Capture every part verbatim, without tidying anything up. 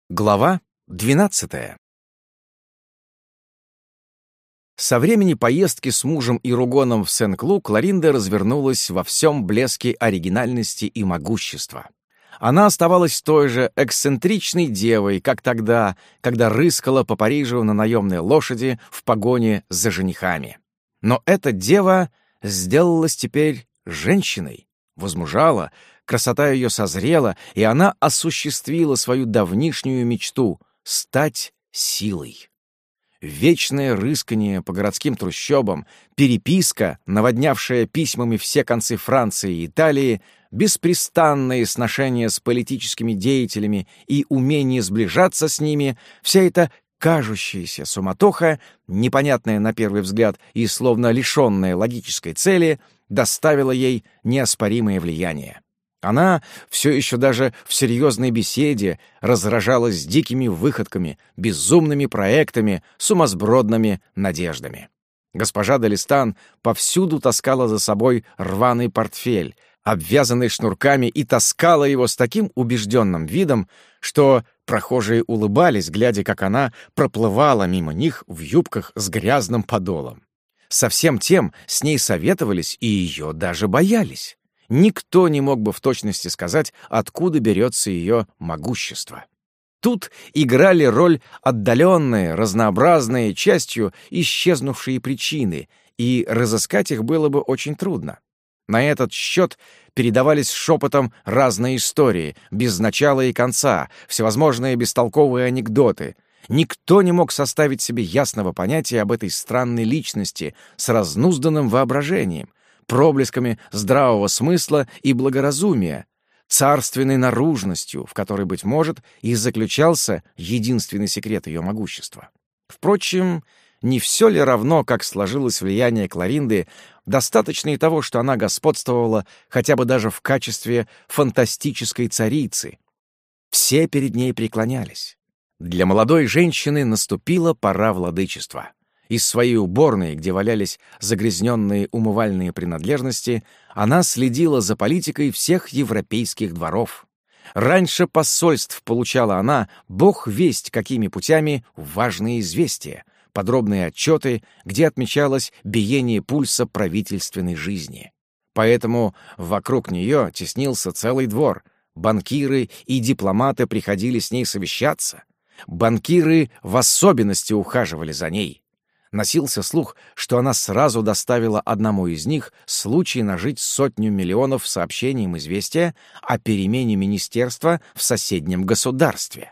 Глава двенадцатая. Со времени поездки с мужем и Ругоном в Сен-Клу Кларинда развернулась во всем блеске оригинальности и могущества. Она оставалась той же эксцентричной девой, как тогда, когда рыскала по Парижу на наемной лошади в погоне за женихами. Но эта дева сделалась теперь женщиной, возмужала, красота ее созрела, и она осуществила свою давнишнюю мечту — стать силой. Вечное рыскание по городским трущобам, переписка, наводнявшая письмами все концы Франции и Италии, беспрестанные сношения с политическими деятелями и умение сближаться с ними — вся эта кажущаяся суматоха, непонятная на первый взгляд и словно лишенная логической цели, доставила ей неоспоримое влияние. Она все еще даже в серьезной беседе разражалась дикими выходками, безумными проектами, сумасбродными надеждами. Госпожа де Листан повсюду таскала за собой рваный портфель, обвязанный шнурками, и таскала его с таким убежденным видом, что прохожие улыбались, глядя, как она проплывала мимо них в юбках с грязным подолом. Со всем тем с ней советовались и ее даже боялись. Никто не мог бы в точности сказать, откуда берется ее могущество. Тут играли роль отдаленные, разнообразные, частью исчезнувшие причины, и разыскать их было бы очень трудно. На этот счет передавались шепотом разные истории, без начала и конца, всевозможные бестолковые анекдоты. Никто не мог составить себе ясного понятия об этой странной личности с разнузданным воображением, проблесками здравого смысла и благоразумия, царственной наружностью, в которой, быть может, и заключался единственный секрет ее могущества. Впрочем, не все ли равно, как сложилось влияние Кларинды, достаточно и того, что она господствовала хотя бы даже в качестве фантастической царицы. Все перед ней преклонялись. Для молодой женщины наступила пора владычества. Из своей уборной, где валялись загрязненные умывальные принадлежности, она следила за политикой всех европейских дворов. Раньше посольств получала она, бог весть какими путями, важные известия, подробные отчеты, где отмечалось биение пульса правительственной жизни. Поэтому вокруг нее теснился целый двор. Банкиры и дипломаты приходили с ней совещаться. Банкиры в особенности ухаживали за ней. Носился слух, что она сразу доставила одному из них случай нажить сотню миллионов сообщением известия о перемене министерства в соседнем государстве.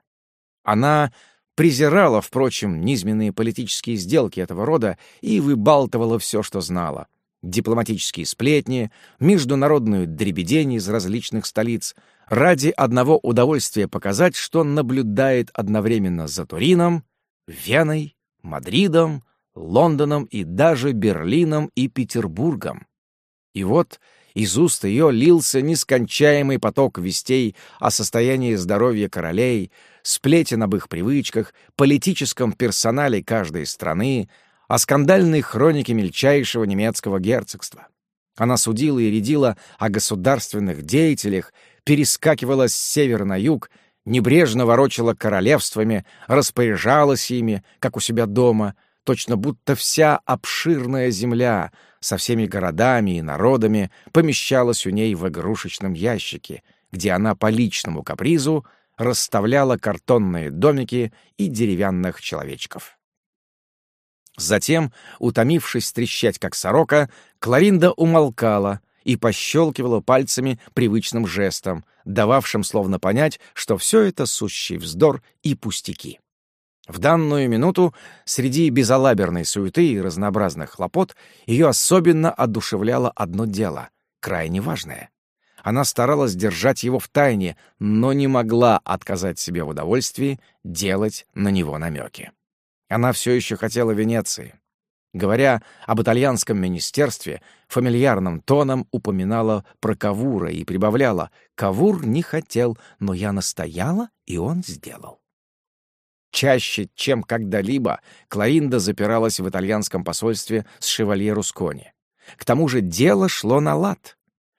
Она презирала, впрочем, низменные политические сделки этого рода и выбалтывала все, что знала. Дипломатические сплетни, международную дребедень из различных столиц, ради одного удовольствия показать, что наблюдает одновременно за Турином, Веной, Мадридом, Лондоном и даже Берлином и Петербургом. И вот из уст ее лился нескончаемый поток вестей о состоянии здоровья королей, сплетен об их привычках, политическом персонале каждой страны, о скандальной хронике мельчайшего немецкого герцогства. Она судила и рядила о государственных деятелях, перескакивала с севера на юг, небрежно ворочала королевствами, распоряжалась ими, как у себя дома, точно будто вся обширная земля со всеми городами и народами помещалась у ней в игрушечном ящике, где она по личному капризу расставляла картонные домики и деревянных человечков. Затем, утомившись трещать как сорока, Кларинда умолкала и пощелкивала пальцами привычным жестом, дававшим словно понять, что все это сущий вздор и пустяки. В данную минуту, среди безалаберной суеты и разнообразных хлопот, ее особенно одушевляло одно дело, крайне важное. Она старалась держать его в тайне, но не могла отказать себе в удовольствии делать на него намеки. Она все еще хотела Венеции. Говоря об итальянском министерстве, фамильярным тоном упоминала про Кавура и прибавляла: «Кавур не хотел, но я настояла, и он сделал». Чаще, чем когда-либо, Кларинда запиралась в итальянском посольстве с шевалье Рускони. К тому же дело шло на лад.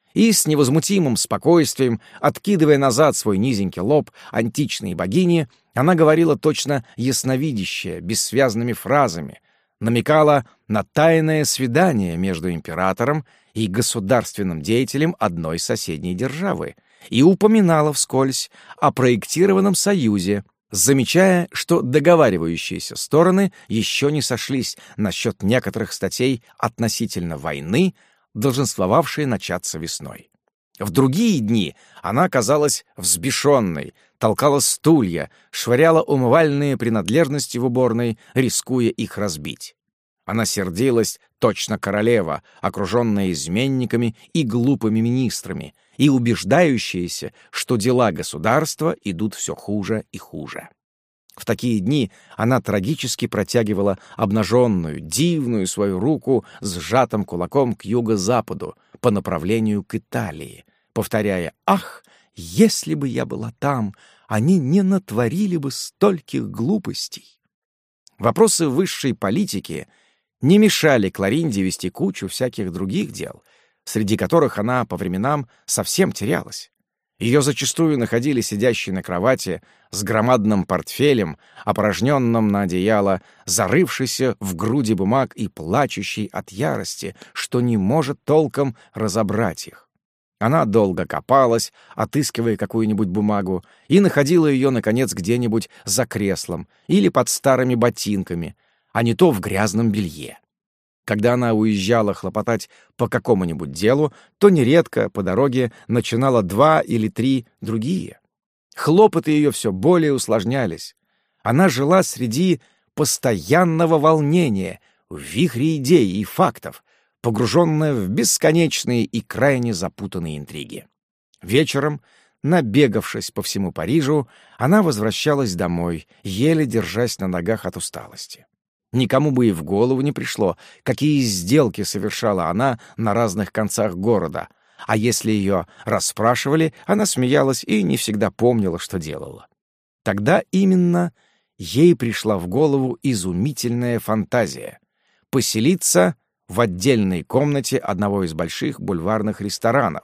И с невозмутимым спокойствием, откидывая назад свой низенький лоб античной богини, она говорила точно ясновидящая, бессвязными фразами, намекала на тайное свидание между императором и государственным деятелем одной соседней державы и упоминала вскользь о проектированном союзе, замечая, что договаривающиеся стороны еще не сошлись насчет некоторых статей относительно войны, долженствовавшей начаться весной. В другие дни она казалась взбешенной, толкала стулья, швыряла умывальные принадлежности в уборной, рискуя их разбить. Она сердилась, точно королева, окруженная изменниками и глупыми министрами, и убеждающаяся, что дела государства идут все хуже и хуже. В такие дни она трагически протягивала обнаженную, дивную свою руку с сжатым кулаком к юго-западу по направлению к Италии, повторяя: «Ах, если бы я была там, они не натворили бы стольких глупостей». Вопросы высшей политики не мешали Кларинде вести кучу всяких других дел, среди которых она по временам совсем терялась. Ее зачастую находили сидящей на кровати с громадным портфелем, опорожненным на одеяло, зарывшейся в груди бумаг и плачущей от ярости, что не может толком разобрать их. Она долго копалась, отыскивая какую-нибудь бумагу, и находила ее, наконец, где-нибудь за креслом или под старыми ботинками, а не то в грязном белье. Когда она уезжала хлопотать по какому-нибудь делу, то нередко по дороге начинала два или три другие. Хлопоты ее все более усложнялись. Она жила среди постоянного волнения, в вихре идей и фактов, погруженная в бесконечные и крайне запутанные интриги. Вечером, набегавшись по всему Парижу, она возвращалась домой, еле держась на ногах от усталости. Никому бы и в голову не пришло, какие сделки совершала она на разных концах города, а если ее расспрашивали, она смеялась и не всегда помнила, что делала. Тогда именно ей пришла в голову изумительная фантазия — поселиться в отдельной комнате одного из больших бульварных ресторанов.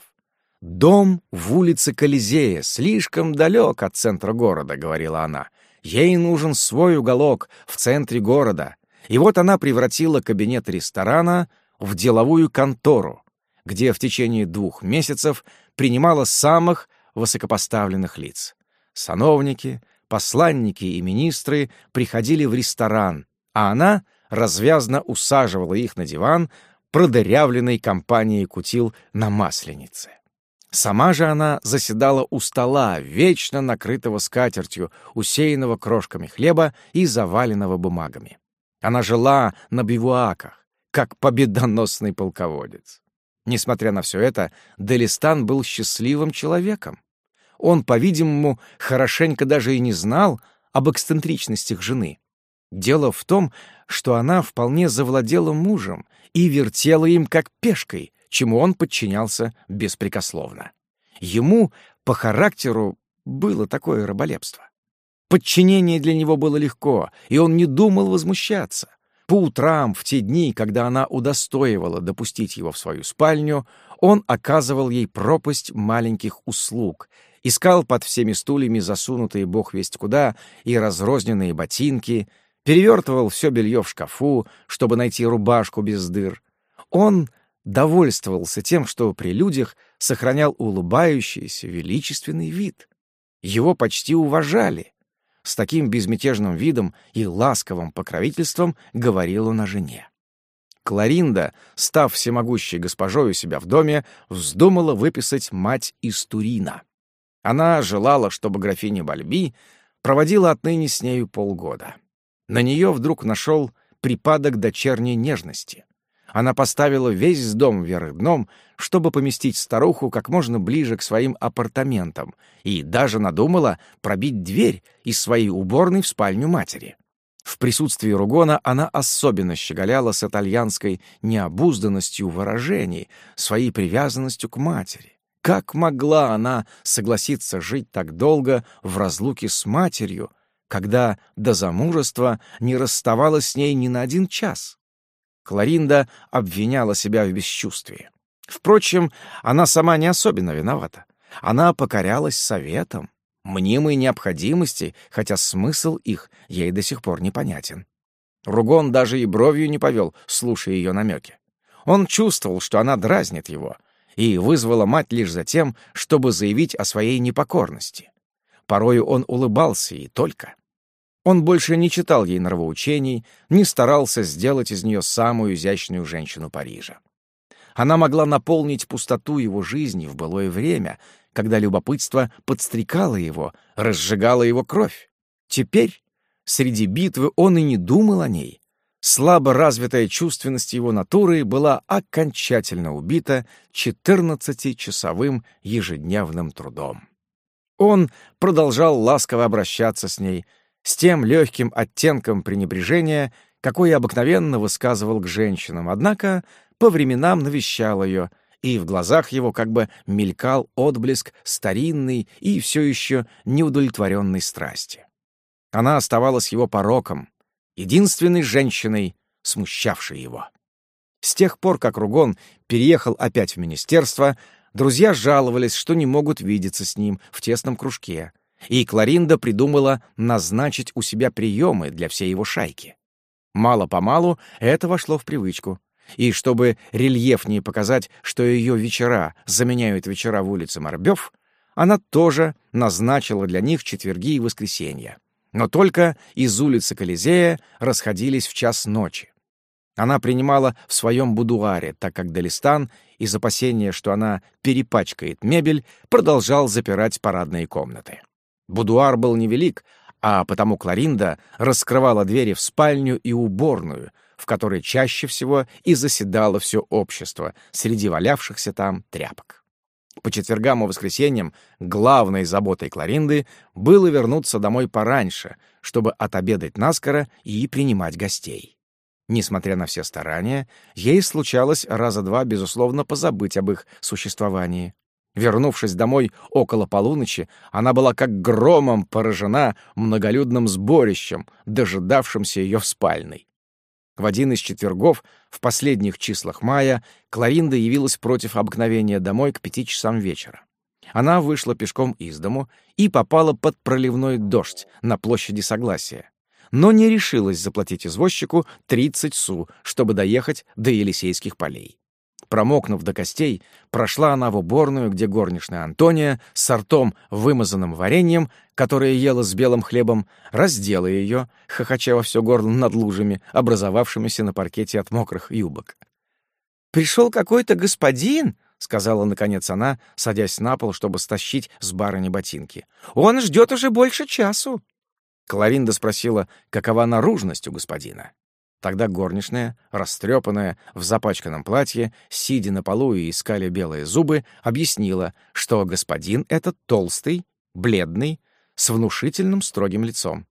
«Дом в улице Колизея слишком далек от центра города», — говорила она. «Ей нужен свой уголок в центре города». И вот она превратила кабинет ресторана в деловую контору, где в течение двух месяцев принимала самых высокопоставленных лиц. Сановники, посланники и министры приходили в ресторан, а она развязно усаживала их на диван, продырявленной компанией кутил на Масленице. Сама же она заседала у стола, вечно накрытого скатертью, усеянного крошками хлеба и заваленного бумагами. Она жила на бивуаках, как победоносный полководец. Несмотря на все это, Делистан был счастливым человеком. Он, по-видимому, хорошенько даже и не знал об эксцентричностях жены. Дело в том, что она вполне завладела мужем и вертела им как пешкой, чему он подчинялся беспрекословно. Ему по характеру было такое раболепство. Подчинение для него было легко, и он не думал возмущаться. По утрам, в те дни, когда она удостоивала допустить его в свою спальню, он оказывал ей пропасть маленьких услуг, искал под всеми стульями засунутые бог весть куда и разрозненные ботинки, перевертывал все белье в шкафу, чтобы найти рубашку без дыр. Он довольствовался тем, что при людях сохранял улыбающийся, величественный вид. Его почти уважали. С таким безмятежным видом и ласковым покровительством говорил он о жене. Кларинда, став всемогущей госпожой у себя в доме, вздумала выписать мать из Турина. Она желала, чтобы графиня Бальби проводила отныне с нею полгода. На нее вдруг нашел припадок дочерней нежности. Она поставила весь дом вверх дном, чтобы поместить старуху как можно ближе к своим апартаментам, и даже надумала пробить дверь из своей уборной в спальню матери. В присутствии Ругона она особенно щеголяла с итальянской необузданностью выражений, своей привязанностью к матери. Как могла она согласиться жить так долго в разлуке с матерью, когда до замужества не расставалась с ней ни на один час? Кларинда обвиняла себя в бесчувствии. Впрочем, она сама не особенно виновата. Она покорялась советам, мнимой необходимости, хотя смысл их ей до сих пор непонятен. Ругон даже и бровью не повел, слушая ее намеки. Он чувствовал, что она дразнит его, и вызвала мать лишь за тем, чтобы заявить о своей непокорности. Порою он улыбался ей только. Он больше не читал ей нравоучений, не старался сделать из нее самую изящную женщину Парижа. Она могла наполнить пустоту его жизни в былое время, когда любопытство подстрекало его, разжигало его кровь. Теперь, среди битвы, он и не думал о ней. Слабо развитая чувственность его натуры была окончательно убита четырнадцатичасовым ежедневным трудом. Он продолжал ласково обращаться с ней, с тем легким оттенком пренебрежения, какой обыкновенно высказывал к женщинам, однако по временам навещал ее, и в глазах его как бы мелькал отблеск старинной и все еще неудовлетворенной страсти. Она оставалась его пороком, единственной женщиной, смущавшей его. С тех пор, как Ругон переехал опять в министерство, друзья жаловались, что не могут видеться с ним в тесном кружке, и Кларинда придумала назначить у себя приемы для всей его шайки. Мало-помалу это вошло в привычку, и чтобы рельефнее показать, что ее вечера заменяют вечера в улице Морбёв, она тоже назначила для них четверги и воскресенья, но только из улицы Колизея расходились в час ночи. Она принимала в своем будуаре, так как Делистан, из опасения, что она перепачкает мебель, продолжал запирать парадные комнаты. Будуар был невелик, а потому Кларинда раскрывала двери в спальню и уборную, в которой чаще всего и заседало все общество среди валявшихся там тряпок. По четвергам и воскресеньям главной заботой Кларинды было вернуться домой пораньше, чтобы отобедать наскоро и принимать гостей. Несмотря на все старания, ей случалось раза два, безусловно, позабыть об их существовании. Вернувшись домой около полуночи, она была как громом поражена многолюдным сборищем, дожидавшимся ее в спальной. В один из четвергов, в последних числах мая, Кларинда явилась против обыкновения домой к пяти часам вечера. Она вышла пешком из дому и попала под проливной дождь на площади Согласия, но не решилась заплатить извозчику тридцать су, чтобы доехать до Елисейских полей. Промокнув до костей, прошла она в уборную, где горничная Антония с ртом, вымазанным вареньем, которое ела с белым хлебом, раздела ее, хохоча во все горло над лужами, образовавшимися на паркете от мокрых юбок. «Пришел какой-то господин», — сказала, наконец, она, садясь на пол, чтобы стащить с барыни ботинки. «Он ждет уже больше часу». Кларинда спросила, какова наружность у господина. Тогда горничная, растрепанная, в запачканном платье, сидя на полу и искали белые зубы, объяснила, что господин этот толстый, бледный, с внушительным строгим лицом.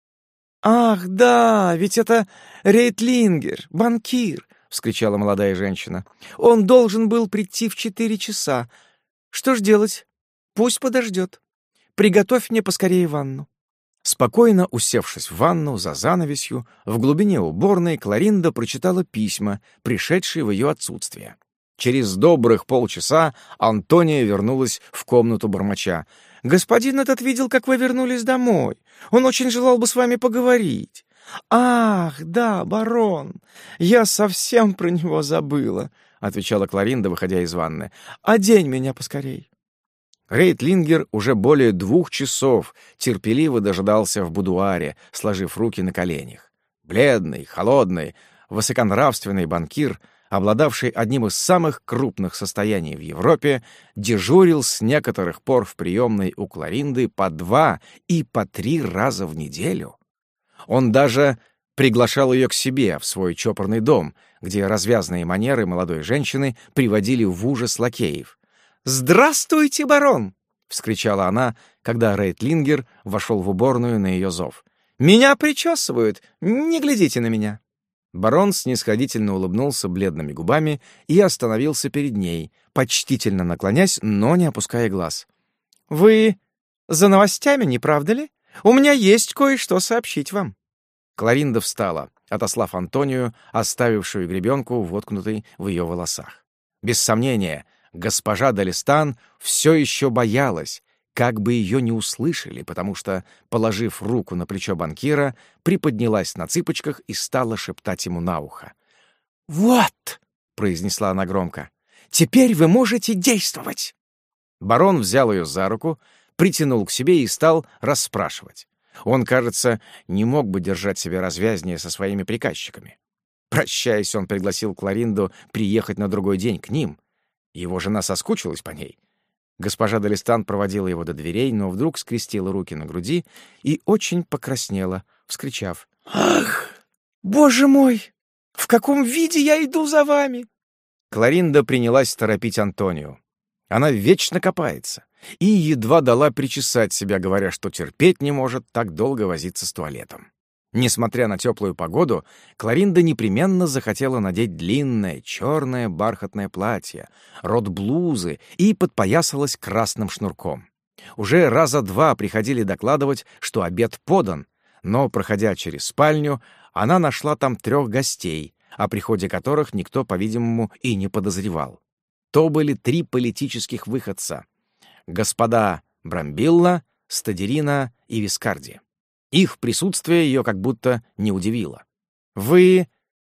«Ах, да, ведь это Рейтлингер, банкир!» — вскричала молодая женщина. «Он должен был прийти в четыре часа. Что ж делать? Пусть подождет. Приготовь мне поскорее ванну». Спокойно усевшись в ванну за занавесью, в глубине уборной Кларинда прочитала письма, пришедшие в ее отсутствие. Через добрых полчаса Антония вернулась в комнату бормоча. «Господин этот видел, как вы вернулись домой. Он очень желал бы с вами поговорить». «Ах, да, барон, я совсем про него забыла», — отвечала Кларинда, выходя из ванны. «Одень меня поскорей». Рейтлингер уже более двух часов терпеливо дожидался в будуаре, сложив руки на коленях. Бледный, холодный, высоконравственный банкир, обладавший одним из самых крупных состояний в Европе, дежурил с некоторых пор в приемной у Кларинды по два и по три раза в неделю. Он даже приглашал ее к себе в свой чопорный дом, где развязные манеры молодой женщины приводили в ужас лакеев. «Здравствуйте, барон!» — вскричала она, когда Рейтлингер вошел в уборную на ее зов. «Меня причесывают! Не глядите на меня!» Барон снисходительно улыбнулся бледными губами и остановился перед ней, почтительно наклонясь, но не опуская глаз. «Вы за новостями, не правда ли? У меня есть кое-что сообщить вам». Кларинда встала, отослав Антонию, оставившую гребенку, воткнутой в ее волосах. Без сомнения, госпожа Долистан все еще боялась, как бы ее не услышали, потому что, положив руку на плечо банкира, приподнялась на цыпочках и стала шептать ему на ухо. «Вот!» — произнесла она громко. «Теперь вы можете действовать!» Барон взял ее за руку, притянул к себе и стал расспрашивать. Он, кажется, не мог бы держать себя развязнее со своими приказчиками. Прощаясь, он пригласил Кларинду приехать на другой день к ним. Его жена соскучилась по ней. Госпожа Долистан проводила его до дверей, но вдруг скрестила руки на груди и очень покраснела, вскричав: «Ах, боже мой! В каком виде я иду за вами?» Кларинда принялась торопить Антонию. Она вечно копается и едва дала причесать себя, говоря, что терпеть не может так долго возиться с туалетом. Несмотря на теплую погоду, Кларинда непременно захотела надеть длинное черное бархатное платье, рот блузы и подпоясалась красным шнурком. Уже раза два приходили докладывать, что обед подан, но, проходя через спальню, она нашла там трех гостей, о приходе которых никто, по-видимому, и не подозревал. То были три политических выходца — господа Брамбилла, Стадерина и Вискарди. Их присутствие ее как будто не удивило. «Вы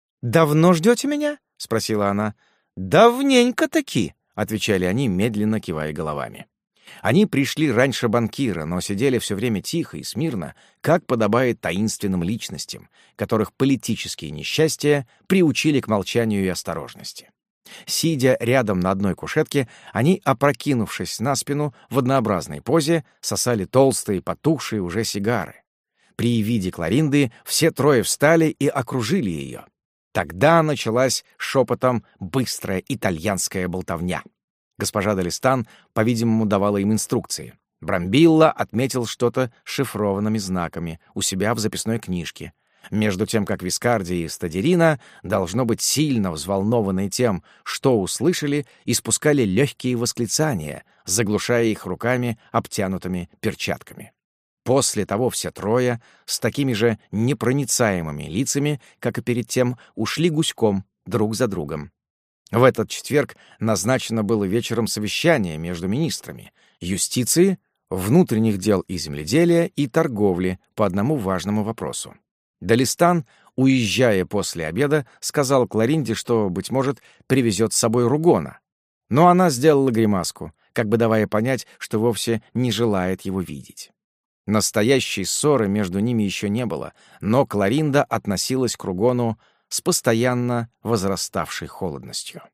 давно ждете меня?» — спросила она. «Давненько-таки», — отвечали они, медленно кивая головами. Они пришли раньше банкира, но сидели все время тихо и смирно, как подобает таинственным личностям, которых политические несчастья приучили к молчанию и осторожности. Сидя рядом на одной кушетке, они, опрокинувшись на спину в однообразной позе, сосали толстые, потухшие уже сигары. При виде Кларинды все трое встали и окружили ее. Тогда началась шепотом быстрая итальянская болтовня. Госпожа Долистан, по-видимому, давала им инструкции. Брамбилла отметил что-то шифрованными знаками у себя в записной книжке, между тем как Вискарди и Стадерина, должно быть сильно взволнованные тем, что услышали, испускали легкие восклицания, заглушая их руками, обтянутыми перчатками. После того все трое, с такими же непроницаемыми лицами, как и перед тем, ушли гуськом друг за другом. В этот четверг назначено было вечером совещание между министрами юстиции, внутренних дел и земледелия и торговли по одному важному вопросу. Долистан, уезжая после обеда, сказал Кларинде, что, быть может, привезет с собой Ругона. Но она сделала гримаску, как бы давая понять, что вовсе не желает его видеть. Настоящей ссоры между ними еще не было, но Кларинда относилась к Ругону с постоянно возраставшей холодностью.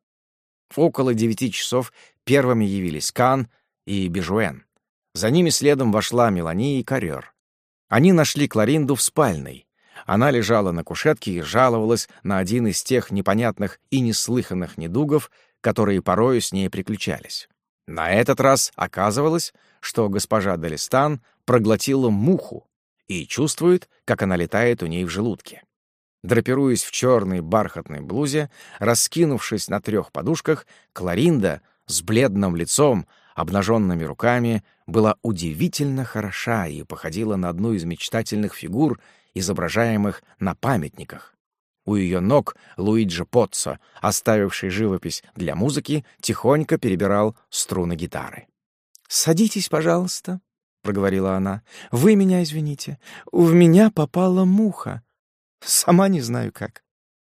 Около девяти часов первыми явились Кан и Бежуэн. За ними следом вошла Мелани и Корёр. Они нашли Кларинду в спальной. Она лежала на кушетке и жаловалась на один из тех непонятных и неслыханных недугов, которые порою с ней приключались. На этот раз оказывалось, что госпожа Долистан проглотила муху и чувствует, как она летает у ней в желудке. Драпируясь в черной бархатной блузе, раскинувшись на трех подушках, Кларинда с бледным лицом, обнаженными руками, была удивительно хороша и походила на одну из мечтательных фигур, изображаемых на памятниках. У ее ног Луиджи Поццо, оставивший живопись для музыки, тихонько перебирал струны гитары. «Садитесь, пожалуйста», — проговорила она. «Вы меня извините. В меня попала муха. Сама не знаю как».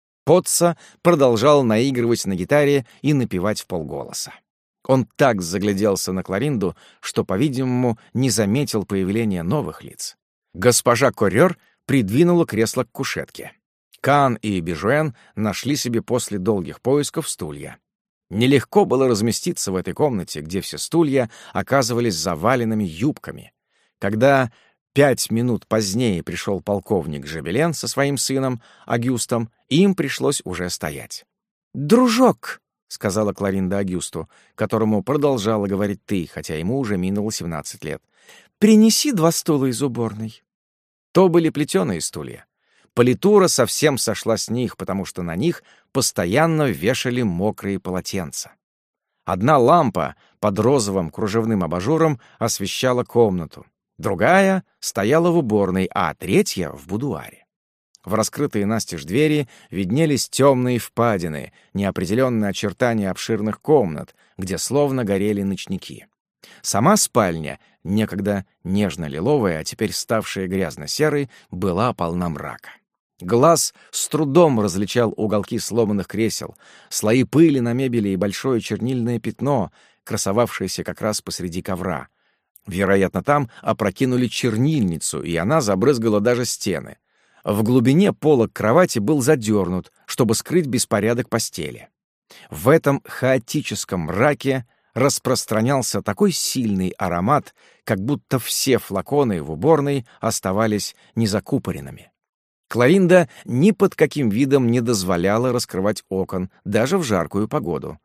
Поццо продолжал наигрывать на гитаре и напевать вполголоса. Он так загляделся на Кларинду, что, по-видимому, не заметил появления новых лиц. Госпожа Корёр придвинула кресло к кушетке. Кан и Бежуэн нашли себе после долгих поисков стулья. Нелегко было разместиться в этой комнате, где все стулья оказывались заваленными юбками. Когда пять минут позднее пришел полковник Жабелен со своим сыном Агюстом, им пришлось уже стоять. «Дружок», — сказала Кларинда Агюсту, которому продолжала говорить «ты», хотя ему уже минуло семнадцать лет, — «принеси два стула из уборной». То были плетеные стулья. Политура совсем сошла с них, потому что на них постоянно вешали мокрые полотенца. Одна лампа под розовым кружевным абажуром освещала комнату, другая стояла в уборной, а третья — в будуаре. В раскрытые настежь двери виднелись темные впадины, неопределенные очертания обширных комнат, где словно горели ночники. Сама спальня, некогда нежно-лиловая, а теперь ставшая грязно-серой, была полна мрака. Глаз с трудом различал уголки сломанных кресел, слои пыли на мебели и большое чернильное пятно, красовавшееся как раз посреди ковра. Вероятно, там опрокинули чернильницу, и она забрызгала даже стены. В глубине полог кровати был задернут, чтобы скрыть беспорядок постели. В этом хаотическом мраке распространялся такой сильный аромат, как будто все флаконы в уборной оставались незакупоренными. Кларинда ни под каким видом не дозволяла раскрывать окон, даже в жаркую погоду.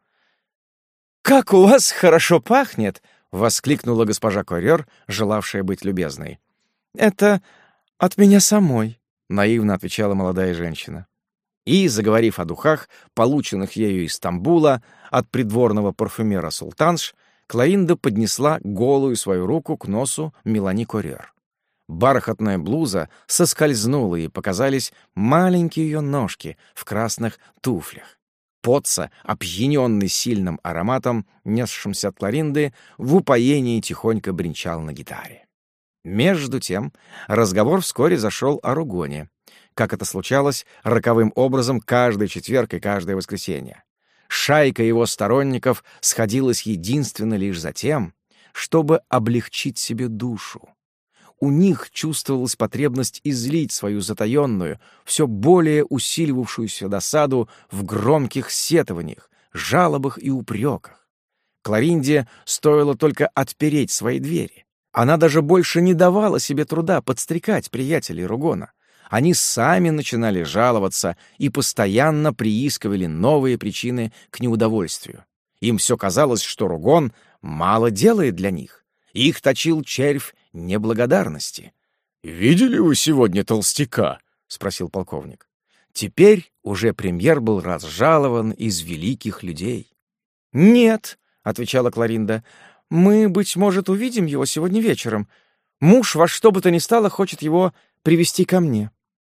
«Как у вас хорошо пахнет!» — воскликнула госпожа Коррер, желавшая быть любезной. «Это от меня самой», — наивно отвечала молодая женщина. И, заговорив о духах, полученных ею из Стамбула от придворного парфюмера Султанш, Кларинда поднесла голую свою руку к носу Мелани Коррер. Бархатная блуза соскользнула, и показались маленькие ее ножки в красных туфлях. Потца, опьяненный сильным ароматом, несшимся от Кларинды, в упоении тихонько бренчал на гитаре. Между тем разговор вскоре зашел о Ругоне, как это случалось роковым образом каждый четверг и каждое воскресенье. Шайка его сторонников сходилась единственно лишь за тем, чтобы облегчить себе душу. У них чувствовалась потребность излить свою затаенную, все более усиливавшуюся досаду в громких сетованиях, жалобах и упреках. Кларинде стоило только отпереть свои двери. Она даже больше не давала себе труда подстрекать приятелей Ругона. Они сами начинали жаловаться и постоянно приискивали новые причины к неудовольствию. Им все казалось, что Ругон мало делает для них. Их точил червь неблагодарности. «Видели вы сегодня толстяка?» — спросил полковник. Теперь уже премьер был разжалован из великих людей. «Нет», — отвечала Кларинда, — «мы, быть может, увидим его сегодня вечером. Муж во что бы то ни стало хочет его привести ко мне».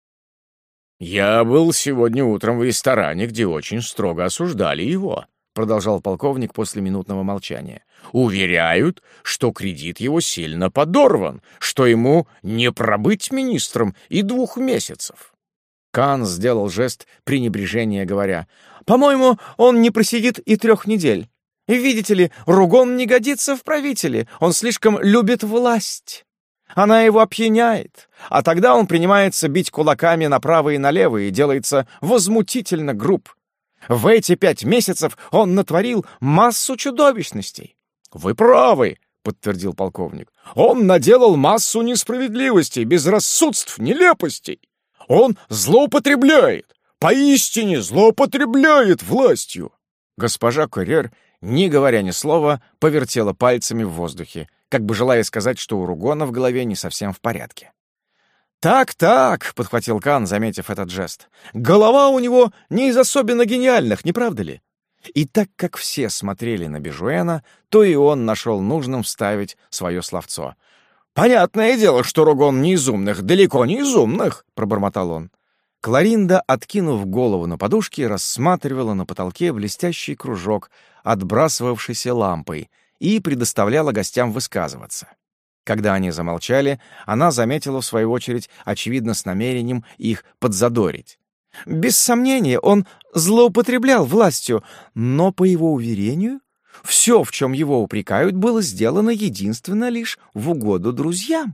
«Я был сегодня утром в ресторане, где очень строго осуждали его», — продолжал полковник после минутного молчания. «Уверяют, что кредит его сильно подорван, что ему не пробыть министром и двух месяцев». Кан сделал жест пренебрежения, говоря: «По-моему, он не просидит и трех недель. Видите ли, Ругон не годится в правители, он слишком любит власть. Она его опьяняет, а тогда он принимается бить кулаками направо и налево и делается возмутительно груб. В эти пять месяцев он натворил массу чудовищностей». «Вы правы», — подтвердил полковник. «Он наделал массу несправедливостей, безрассудств, нелепостей. Он злоупотребляет, поистине злоупотребляет властью». Госпожа Коррер, не говоря ни слова, повертела пальцами в воздухе, как бы желая сказать, что у Ругона в голове не совсем в порядке. «Так-так», — подхватил Кан, заметив этот жест, — «голова у него не из особенно гениальных, не правда ли?» И так как все смотрели на Бежуэна, то и он нашел нужным вставить свое словцо. «Понятное дело, что Ругон не из умных, далеко не из умных», — пробормотал он. Кларинда, откинув голову на подушке, рассматривала на потолке блестящий кружок, отбрасывавшийся лампой, и предоставляла гостям высказываться. Когда они замолчали, она заметила, в свою очередь, очевидно, с намерением их подзадорить. «Без сомнения, он злоупотреблял властью, но, по его уверению, все, в чем его упрекают, было сделано единственно лишь в угоду друзьям.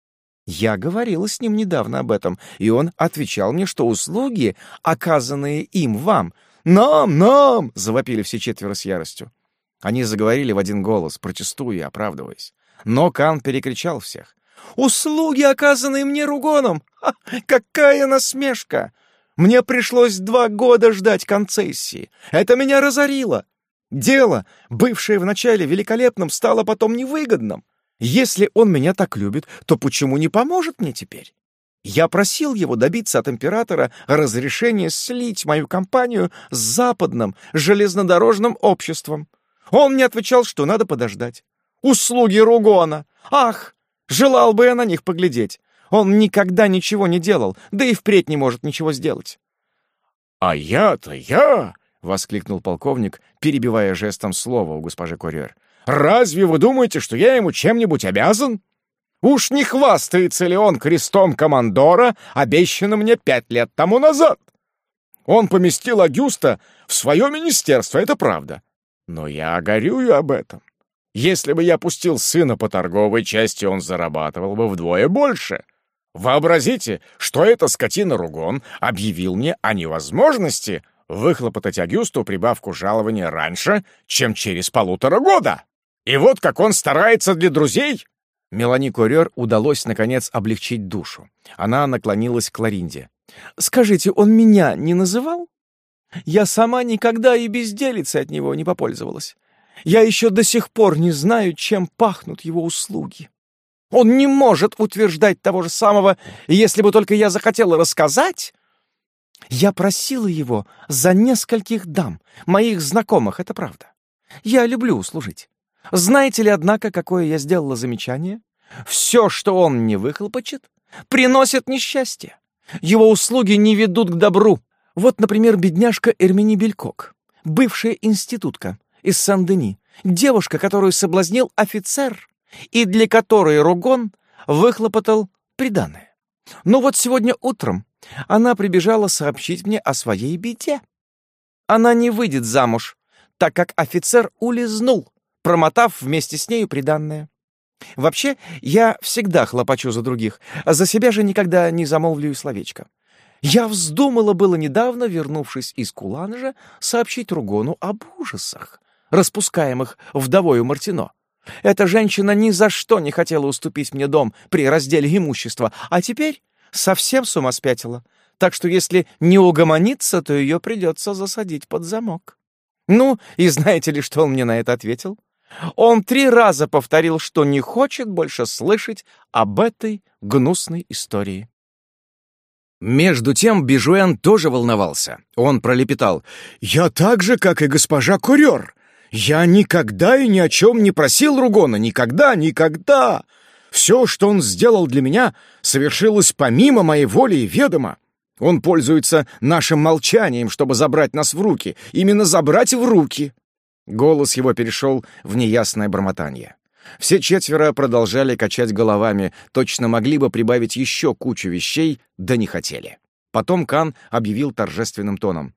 Я говорила с ним недавно об этом, и он отвечал мне, что услуги, оказанные им вам, нам, нам!» — завопили все четверо с яростью. Они заговорили в один голос, протестуя и оправдываясь. Но Кан перекричал всех. «Услуги, оказанные мне Ругоном! Ха, какая насмешка! Мне пришлось два года ждать концессии. Это меня разорило. Дело, бывшее вначале великолепным, стало потом невыгодным. Если он меня так любит, то почему не поможет мне теперь? Я просил его добиться от императора разрешения слить мою компанию с западным железнодорожным обществом. Он мне отвечал, что надо подождать. Услуги Ругона! Ах, желал бы я на них поглядеть! Он никогда ничего не делал, да и впредь не может ничего сделать». «А я-то я!» — воскликнул полковник, перебивая жестом слово у госпожи Курьер. «Разве вы думаете, что я ему чем-нибудь обязан? Уж не хвастается ли он крестом командора, обещанным мне пять лет тому назад? Он поместил Агюста в свое министерство, это правда. Но я горюю об этом. Если бы я пустил сына по торговой части, он зарабатывал бы вдвое больше. Вообразите, что эта скотина Ругон объявил мне о невозможности выхлопотать Агюсту прибавку жалования раньше, чем через полутора года. И вот как он старается для друзей». Мелани Курьер удалось, наконец, облегчить душу. Она наклонилась к Кларинде. «Скажите, он меня не называл? Я сама никогда и безделицей от него не попользовалась. Я еще до сих пор не знаю, чем пахнут его услуги. Он не может утверждать того же самого, если бы только я захотела рассказать. Я просила его за нескольких дам, моих знакомых, это правда. Я люблю услужить. Знаете ли, однако, какое я сделала замечание? Все, что он мне выхлопочет, приносит несчастье. Его услуги не ведут к добру. Вот, например, бедняжка Эрмини Белькок, бывшая институтка из Сен-Дени, девушка, которую соблазнил офицер, и для которой Ругон выхлопотал приданое. Но вот сегодня утром она прибежала сообщить мне о своей беде. Она не выйдет замуж, так как офицер улизнул, промотав вместе с нею приданое. Вообще, я всегда хлопочу за других, а за себя же никогда не замолвлю и словечко. Я вздумала было недавно, вернувшись из Куланжа, сообщить Ругону об ужасах, распускаемых вдовою Мартино. Эта женщина ни за что не хотела уступить мне дом при разделе имущества, а теперь совсем с ума спятила. Так что если не угомонится, то ее придется засадить под замок. Ну, и знаете ли, что он мне на это ответил? Он три раза повторил, что не хочет больше слышать об этой гнусной истории. Между тем Бижуэн тоже волновался. Он пролепетал: «Я так же, как и госпожа Курьер. Я никогда и ни о чем не просил Ругона. Никогда, никогда. Все, что он сделал для меня, совершилось помимо моей воли и ведома. Он пользуется нашим молчанием, чтобы забрать нас в руки. Именно забрать в руки». Голос его перешел в неясное бормотание. Все четверо продолжали качать головами, точно могли бы прибавить еще кучу вещей, да не хотели. Потом Кан объявил торжественным тоном: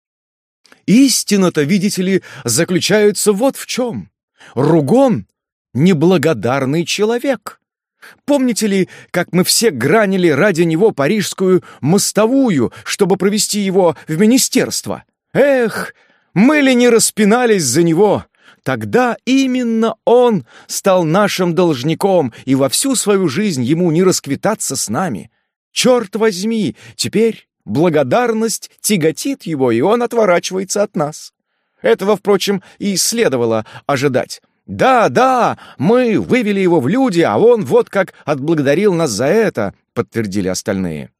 «Истина-то, видите ли, заключается вот в чем. Ругон — неблагодарный человек. Помните ли, как мы все гранили ради него парижскую мостовую, чтобы провести его в министерство? Эх, мы ли не распинались за него? Тогда именно он стал нашим должником, и во всю свою жизнь ему не расквитаться с нами. Черт возьми, теперь благодарность тяготит его, и он отворачивается от нас. Этого, впрочем, и следовало ожидать. Да, да, мы вывели его в люди, а он вот как отблагодарил нас за это», — подтвердили остальные.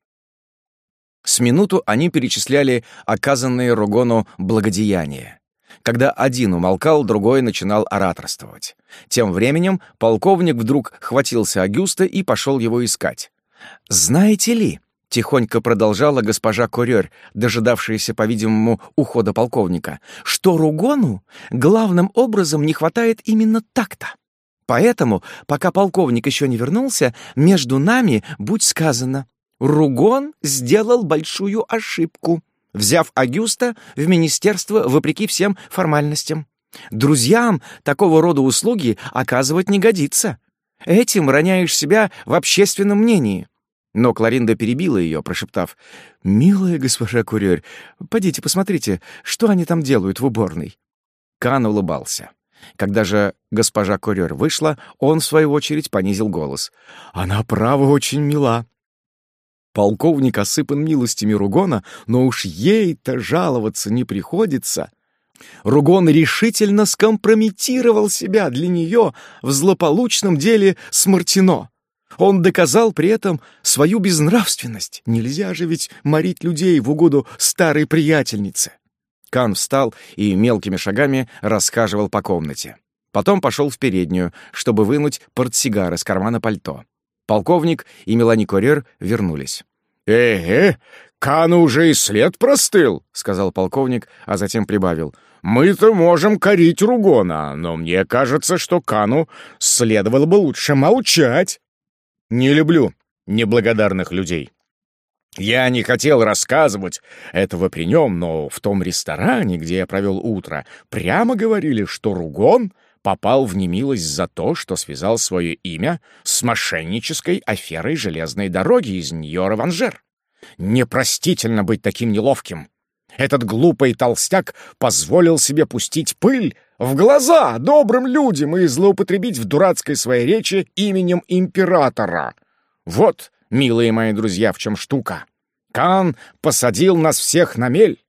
С минуту они перечисляли оказанные Ругону благодеяния. Когда один умолкал, другой начинал ораторствовать. Тем временем полковник вдруг хватился Агюста и пошел его искать. «Знаете ли», — тихонько продолжала госпожа Курьер, дожидавшаяся, по-видимому, ухода полковника, «что Ругону главным образом не хватает именно такта. Поэтому, пока полковник еще не вернулся, между нами, будь сказано, Ругон сделал большую ошибку, взяв Агюста в министерство вопреки всем формальностям. Друзьям такого рода услуги оказывать не годится. Этим роняешь себя в общественном мнении». Но Кларинда перебила ее, прошептав: «Милая госпожа Курьер, подите посмотрите, что они там делают в уборной». Кан улыбался. Когда же госпожа Курьер вышла, он, в свою очередь, понизил голос: «Она, право, очень мила. Полковник осыпан милостями Ругона, но уж ей-то жаловаться не приходится. Ругон решительно скомпрометировал себя для нее в злополучном деле с Мартино. Он доказал при этом свою безнравственность. Нельзя же ведь морить людей в угоду старой приятельнице». Кан встал и мелкими шагами расхаживал по комнате. Потом пошел в переднюю, чтобы вынуть портсигар из кармана пальто. Полковник и Мелани Корер вернулись. «Э-э, Кану уже и след простыл», — сказал полковник, а затем прибавил. «Мы-то можем корить Ругона, но мне кажется, что Кану следовало бы лучше молчать. Не люблю неблагодарных людей. Я не хотел рассказывать этого при нем, но в том ресторане, где я провел утро, прямо говорили, что Ругон попал в немилость за то, что связал свое имя с мошеннической аферой железной дороги из Ньора в Анжер. Непростительно быть таким неловким. Этот глупый толстяк позволил себе пустить пыль в глаза добрым людям и злоупотребить в дурацкой своей речи именем императора. Вот, милые мои друзья, в чем штука. Кан посадил нас всех на мель.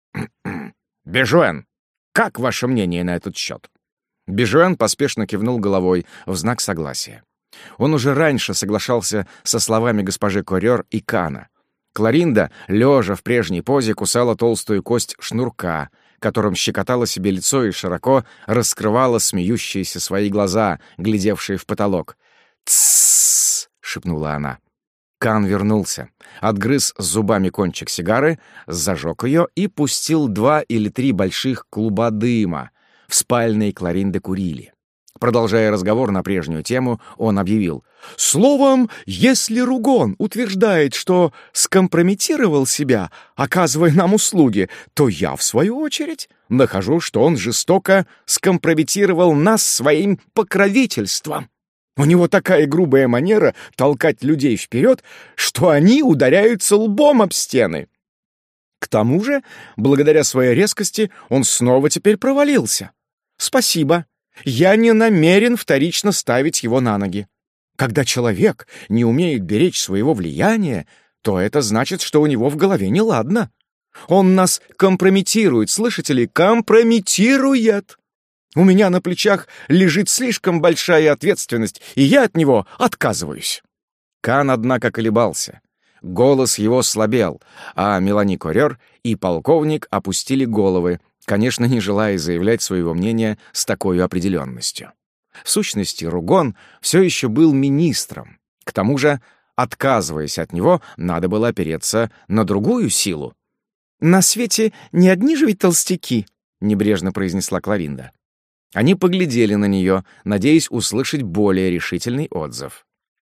Бежуэн, как ваше мнение на этот счет?» Бежуэн поспешно кивнул головой в знак согласия. Он уже раньше соглашался со словами госпожи Корер и Кана. Кларинда, лежа в прежней позе, кусала толстую кость шнурка, которым щекотала себе лицо и широко раскрывала смеющиеся свои глаза, глядевшие в потолок. «Тссс!» — шепнула она. Кан вернулся, отгрыз зубами кончик сигары, зажег ее и пустил два или три больших клуба дыма. В спальной Кларинды курили. Продолжая разговор на прежнюю тему, он объявил: «Словом, если Ругон утверждает, что скомпрометировал себя, оказывая нам услуги, то я, в свою очередь, нахожу, что он жестоко скомпрометировал нас своим покровительством. У него такая грубая манера толкать людей вперед, что они ударяются лбом об стены. К тому же, благодаря своей резкости, он снова теперь провалился. Спасибо. Я не намерен вторично ставить его на ноги. Когда человек не умеет беречь своего влияния, то это значит, что у него в голове неладно. Он нас компрометирует, слышите ли, компрометирует. У меня на плечах лежит слишком большая ответственность, и я от него отказываюсь». Кан, однако, колебался. Голос его слабел, а Мелани Корер и полковник опустили головы, конечно, не желая заявлять своего мнения с такой определенностью. В сущности, Ругон все еще был министром. К тому же, отказываясь от него, надо было опереться на другую силу. «На свете не одни же ведь толстяки», — небрежно произнесла Кларинда. Они поглядели на нее, надеясь услышать более решительный отзыв.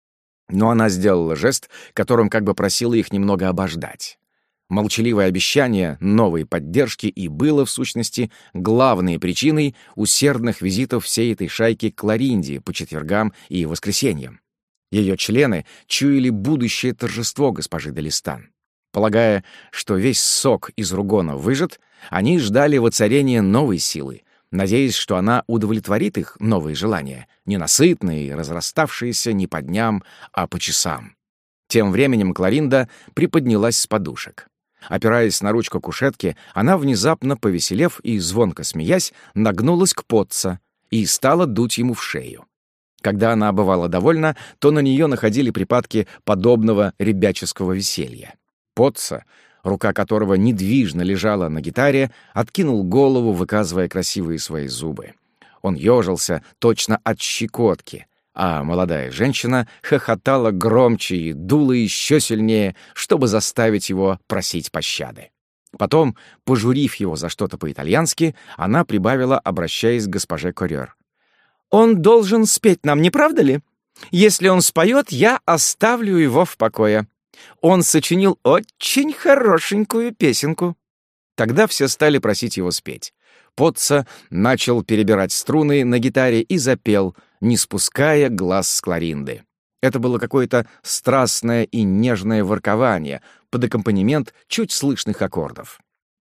Но она сделала жест, которым как бы просила их немного обождать. Молчаливое обещание новой поддержки и было, в сущности, главной причиной усердных визитов всей этой шайки к Кларинде по четвергам и воскресеньям. Ее члены чуяли будущее торжество госпожи де Листан. Полагая, что весь сок из Ругона выжат, они ждали воцарения новой силы, надеясь, что она удовлетворит их новые желания, ненасытные и разраставшиеся не по дням, а по часам. Тем временем Кларинда приподнялась с подушек. Опираясь на ручку кушетки, она, внезапно повеселев и звонко смеясь, нагнулась к Потца и стала дуть ему в шею. Когда она бывала довольна, то на нее находили припадки подобного ребяческого веселья. Потца, рука которого недвижно лежала на гитаре, откинул голову, выказывая красивые свои зубы. Он ежился точно от щекотки, а молодая женщина хохотала громче и дула еще сильнее, чтобы заставить его просить пощады. Потом, пожурив его за что-то по-итальянски, она прибавила, обращаясь к госпоже Корер: «Он должен спеть нам, не правда ли? Если он споет, я оставлю его в покое. Он сочинил очень хорошенькую песенку». Тогда все стали просить его спеть. Потца начал перебирать струны на гитаре и запел, не спуская глаз с Кларинды. Это было какое-то страстное и нежное воркование под аккомпанемент чуть слышных аккордов.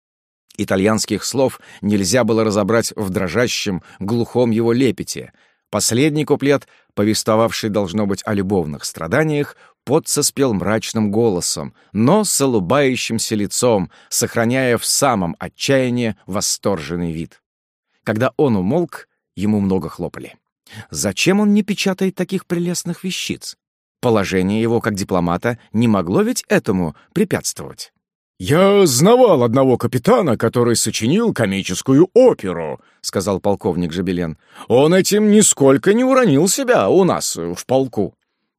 Итальянских слов нельзя было разобрать в дрожащем, глухом его лепете. Последний куплет, повествовавший, должно быть, о любовных страданиях, Потца спел мрачным голосом, но с улыбающимся лицом, сохраняя в самом отчаянии восторженный вид. Когда он умолк, ему много хлопали. Зачем он не печатает таких прелестных вещиц? Положение его как дипломата не могло ведь этому препятствовать. «Я знавал одного капитана, который сочинил комическую оперу», — сказал полковник Жабелен. «Он этим нисколько не уронил себя у нас в полку».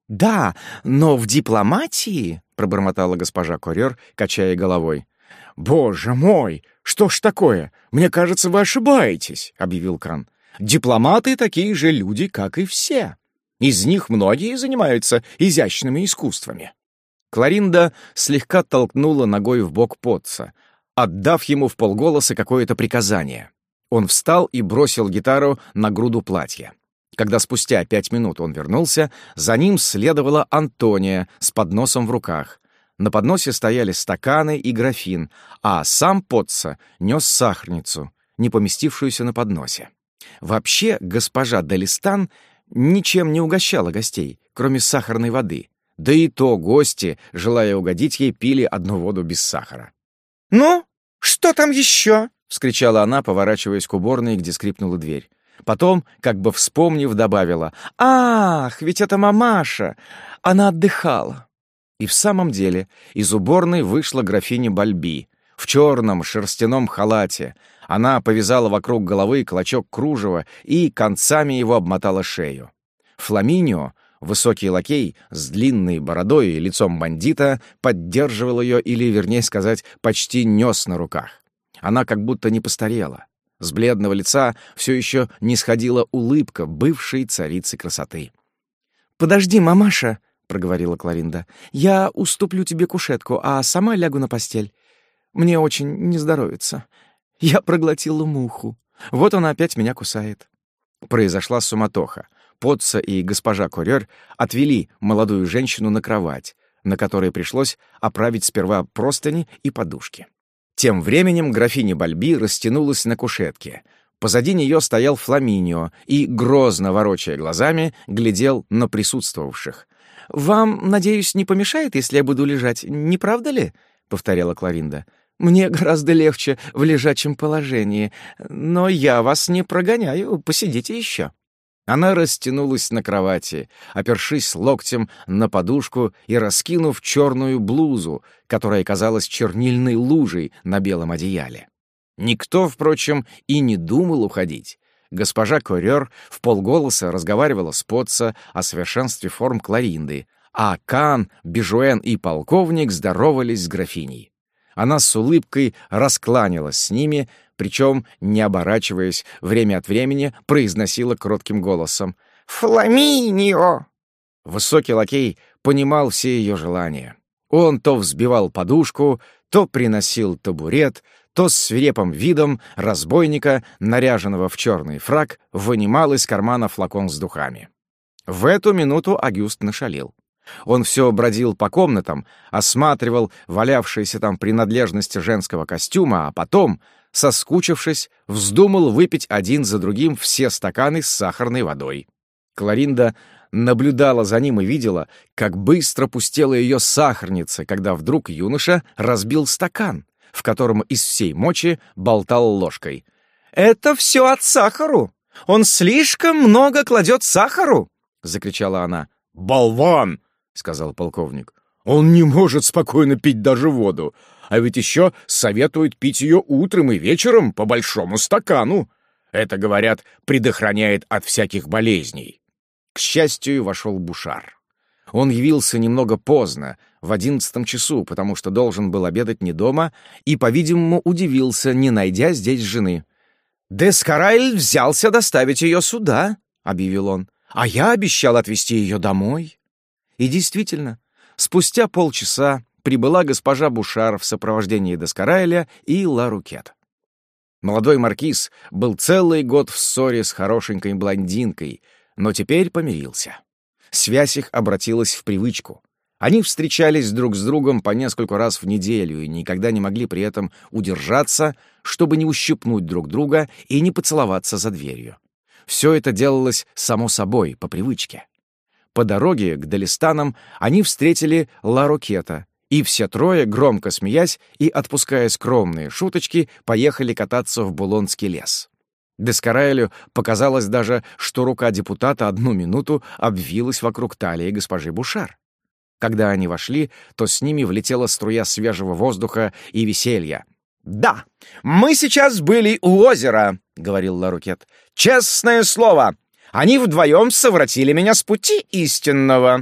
«Да, но в дипломатии...» — пробормотала госпожа Корёр, качая головой. «Боже мой, что ж такое? Мне кажется, вы ошибаетесь», — объявил Кан. «Дипломаты такие же люди, как и все. Из них многие занимаются изящными искусствами». Кларинда слегка толкнула ногой в бок Потца, отдав ему вполголоса какое-то приказание. Он встал и бросил гитару на груду платья. Когда спустя пять минут он вернулся, за ним следовала Антония с подносом в руках. На подносе стояли стаканы и графин, а сам Потца нес сахарницу, не поместившуюся на подносе. Вообще, госпожа Делистан ничем не угощала гостей, кроме сахарной воды. Да и то гости, желая угодить ей, пили одну воду без сахара. «Ну, что там еще?» — вскричала она, поворачиваясь к уборной, где скрипнула дверь. Потом, как бы вспомнив, добавила: «Ах, ведь это мамаша! Она отдыхала!» И в самом деле из уборной вышла графиня Бальби в черном шерстяном халате. Она повязала вокруг головы клочок кружева и концами его обмотала шею. Фламинио, высокий лакей с длинной бородой и лицом бандита, поддерживал ее, или, вернее сказать, почти нес на руках. Она как будто не постарела. С бледного лица все еще не сходила улыбка бывшей царицы красоты. «Подожди, мамаша», — проговорила Кларинда. «Я уступлю тебе кушетку, а сама лягу на постель. Мне очень не здоровится. Я проглотила муху. Вот она опять меня кусает». Произошла суматоха. Потца и госпожа Корёр отвели молодую женщину на кровать, на которой пришлось оправить сперва простыни и подушки. Тем временем графиня Бальби растянулась на кушетке. Позади нее стоял Фламинио и, грозно ворочая глазами, глядел на присутствовавших. «Вам, надеюсь, не помешает, если я буду лежать, не правда ли?» — повторяла Кларинда. «Мне гораздо легче в лежачем положении, но я вас не прогоняю, посидите еще». Она растянулась на кровати, опершись локтем на подушку и раскинув черную блузу, которая казалась чернильной лужей на белом одеяле. Никто, впрочем, и не думал уходить. Госпожа Корёр вполголоса разговаривала с Потца о совершенстве форм Кларинды, а Кан, Бежуэн и полковник здоровались с графиней. Она с улыбкой раскланялась с ними, причем, не оборачиваясь, время от времени произносила кротким голосом: «Фламинио!». Высокий лакей понимал все ее желания. Он то взбивал подушку, то приносил табурет, то с свирепым видом разбойника, наряженного в черный фрак, вынимал из кармана флакон с духами. В эту минуту Агюст нашалил. Он все бродил по комнатам, осматривал валявшиеся там принадлежности женского костюма, а потом, соскучившись, вздумал выпить один за другим все стаканы с сахарной водой. Кларинда наблюдала за ним и видела, как быстро пустела ее сахарница, когда вдруг юноша разбил стакан, в котором из всей мочи болтал ложкой. «Это все от сахару! Он слишком много кладет сахару!» — закричала она. «Болван!» — сказал полковник. «Он не может спокойно пить даже воду, а ведь еще советует пить ее утром и вечером по большому стакану. Это, говорят, предохраняет от всяких болезней». К счастью, вошел Бушар. Он явился немного поздно, в одиннадцатом часу, потому что должен был обедать не дома, и, по-видимому, удивился, не найдя здесь жены. «Дескарайль взялся доставить ее сюда», — объявил он, «а я обещал отвезти ее домой». И действительно, спустя полчаса прибыла госпожа Бушар в сопровождении Дескарайля и Ларукет. Молодой маркиз был целый год в ссоре с хорошенькой блондинкой, но теперь помирился. Связь их обратилась в привычку. Они встречались друг с другом по нескольку раз в неделю и никогда не могли при этом удержаться, чтобы не ущипнуть друг друга и не поцеловаться за дверью. Все это делалось само собой, по привычке. По дороге к Делистанам они встретили Ларукета, и все трое, громко смеясь и отпуская скромные шуточки, поехали кататься в Булонский лес. Дескарайлю показалось даже, что рука депутата одну минуту обвилась вокруг талии госпожи Бушар. Когда они вошли, то с ними влетела струя свежего воздуха и веселья. «Да, мы сейчас были у озера», — говорил Ларукет. «Честное слово, они вдвоем совратили меня с пути истинного.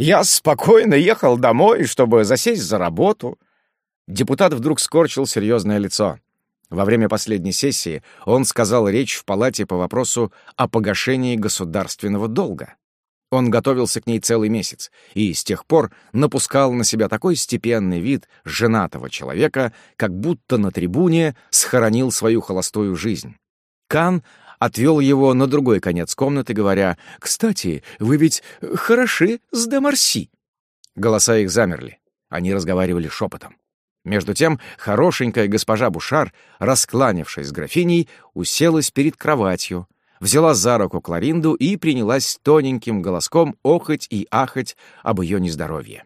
Я спокойно ехал домой, чтобы засесть за работу». Депутат вдруг скорчил серьезное лицо. Во время последней сессии он сказал речь в палате по вопросу о погашении государственного долга. Он готовился к ней целый месяц и с тех пор напускал на себя такой степенный вид женатого человека, как будто на трибуне схоронил свою холостую жизнь. Кан отвел его на другой конец комнаты, говоря: «Кстати, вы ведь хороши с де Марси». Голоса их замерли. Они разговаривали шепотом. Между тем хорошенькая госпожа Бушар, раскланявшись с графиней, уселась перед кроватью, взяла за руку Кларинду и принялась тоненьким голоском охать и ахать об ее нездоровье.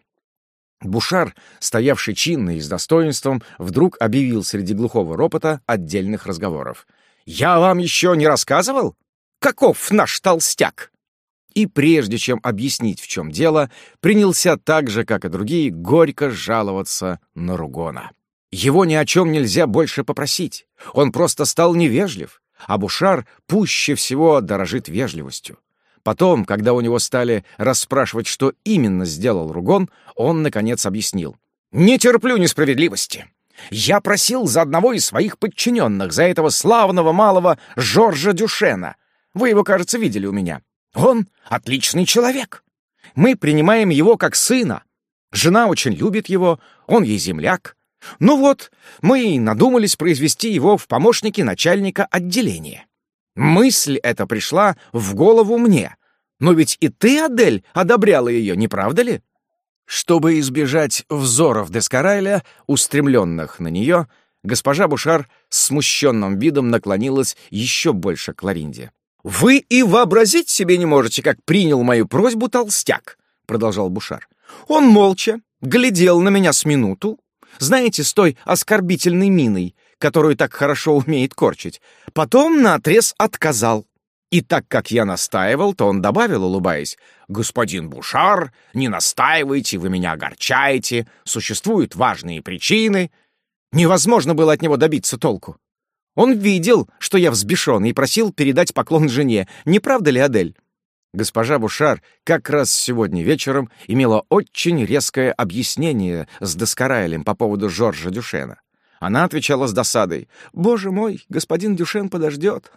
Бушар, стоявший чинно и с достоинством, вдруг объявил среди глухого ропота отдельных разговоров: «Я вам еще не рассказывал? Каков наш толстяк?» И прежде чем объяснить, в чем дело, принялся так же, как и другие, горько жаловаться на Ругона. Его ни о чем нельзя больше попросить. Он просто стал невежлив, а Бушар пуще всего дорожит вежливостью. Потом, когда у него стали расспрашивать, что именно сделал Ругон, он, наконец, объяснил: «Не терплю несправедливости. Я просил за одного из своих подчиненных, за этого славного малого Жоржа Дюшена. Вы его, кажется, видели у меня. Он отличный человек. Мы принимаем его как сына. Жена очень любит его, он ей земляк. Ну вот, мы и надумались произвести его в помощники начальника отделения. Мысль эта пришла в голову мне. Но ведь и ты, Адель, одобряла ее, не правда ли?» Чтобы избежать взоров Дескарайля, устремленных на нее, госпожа Бушар с смущенным видом наклонилась еще больше к Кларинде. «Вы и вообразить себе не можете, как принял мою просьбу толстяк», — продолжал Бушар. «Он молча глядел на меня с минуту, знаете, с той оскорбительной миной, которую так хорошо умеет корчить. Потом наотрез отказал. И так как я настаивал, то он добавил, улыбаясь: «Господин Бушар, не настаивайте, вы меня огорчаете, существуют важные причины». Невозможно было от него добиться толку. Он видел, что я взбешен, и просил передать поклон жене. Не правда ли, Адель?» Госпожа Бушар как раз сегодня вечером имела очень резкое объяснение с Дескарайлем по поводу Жоржа Дюшена. Она отвечала с досадой: «Боже мой, господин Дюшен подождет.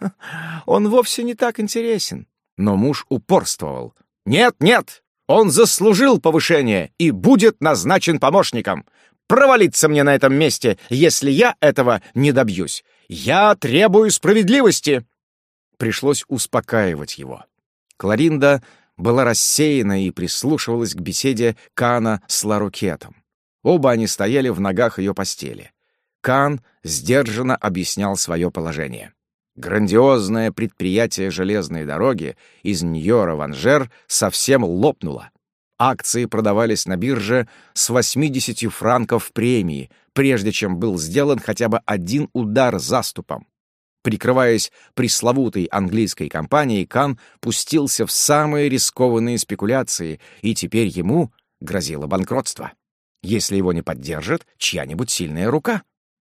Он вовсе не так интересен». Но муж упорствовал: «Нет, нет, он заслужил повышение и будет назначен помощником. Провалиться мне на этом месте, если я этого не добьюсь. Я требую справедливости». Пришлось успокаивать его. Кларинда была рассеяна и прислушивалась к беседе Кана с Ларукетом. Оба они стояли в ногах ее постели. Кан сдержанно объяснял свое положение. Грандиозное предприятие железной дороги из Ньора в Анжер совсем лопнуло. Акции продавались на бирже с восьмидесятью франков премии, прежде чем был сделан хотя бы один удар заступом. Прикрываясь пресловутой английской компанией, Кан пустился в самые рискованные спекуляции, и теперь ему грозило банкротство, если его не поддержит чья-нибудь сильная рука.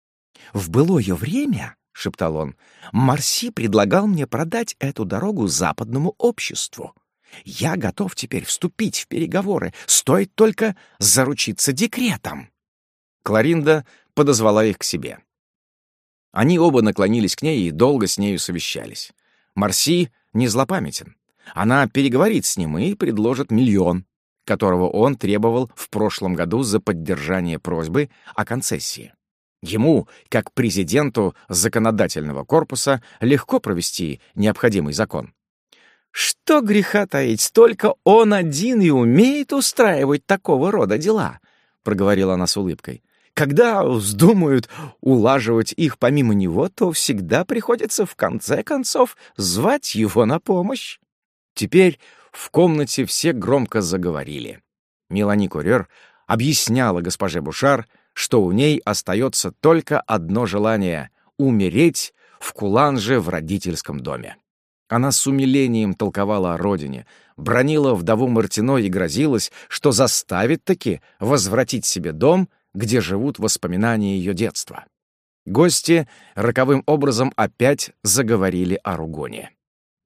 «В былое время, — шептал он, — Марси предлагал мне продать эту дорогу западному обществу. Я готов теперь вступить в переговоры, стоит только заручиться декретом». Кларинда подозвала их к себе. Они оба наклонились к ней и долго с нею совещались. Марси не злопамятен. Она переговорит с ним и предложит миллион, которого он требовал в прошлом году за поддержание просьбы о концессии. Ему, как президенту законодательного корпуса, легко провести необходимый закон. «Что греха таить, только он один и умеет устраивать такого рода дела», — проговорила она с улыбкой. «Когда вздумают улаживать их помимо него, то всегда приходится в конце концов звать его на помощь». Теперь в комнате все громко заговорили. Мелани Курьер объясняла госпоже Бушар, что у ней остается только одно желание — умереть в Куланже в родительском доме. Она с умилением толковала о родине, бранила вдову Мартино и грозилась, что заставит таки возвратить себе дом, где живут воспоминания ее детства. Гости роковым образом опять заговорили о Ругоне.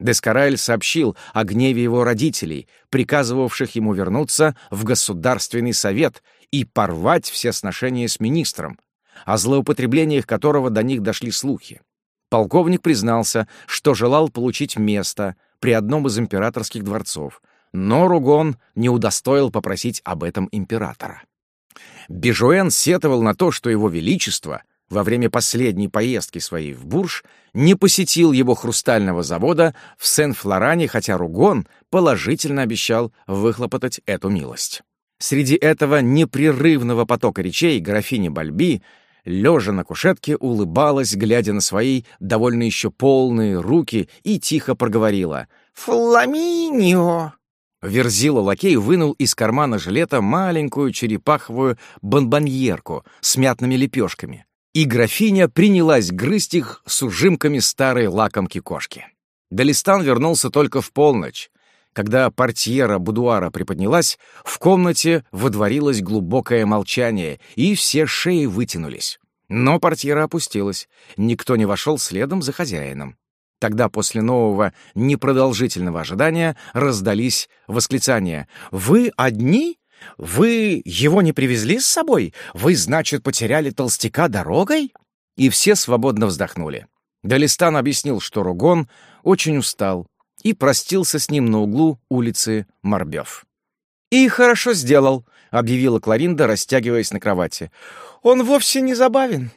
Дескарайль сообщил о гневе его родителей, приказывавших ему вернуться в Государственный совет и порвать все сношения с министром, о злоупотреблениях которого до них дошли слухи. Полковник признался, что желал получить место при одном из императорских дворцов, но Ругон не удостоил попросить об этом императора. Бежуэн сетовал на то, что его величество во время последней поездки своей в Бурж не посетил его хрустального завода в Сен-Флоране, хотя Ругон положительно обещал выхлопотать эту милость. Среди этого непрерывного потока речей графиня Бальби, лежа на кушетке, улыбалась, глядя на свои довольно еще полные руки, и тихо проговорила: «Фламинио!» Верзила лакей вынул из кармана жилета маленькую черепаховую бонбоньерку с мятными лепешками, и графиня принялась грызть их с ужимками старой лакомки кошки. Далистан вернулся только в полночь. Когда портьера будуара приподнялась, в комнате водворилось глубокое молчание, и все шеи вытянулись. Но портьера опустилась, никто не вошел следом за хозяином. Тогда после нового непродолжительного ожидания раздались восклицания: «Вы одни? Вы его не привезли с собой? Вы, значит, потеряли толстяка дорогой?» И все свободно вздохнули. Далистан объяснил, что Ругон очень устал, и простился с ним на углу улицы Марбёв. «И хорошо сделал», — объявила Кларинда, растягиваясь на кровати. «Он вовсе не забавен».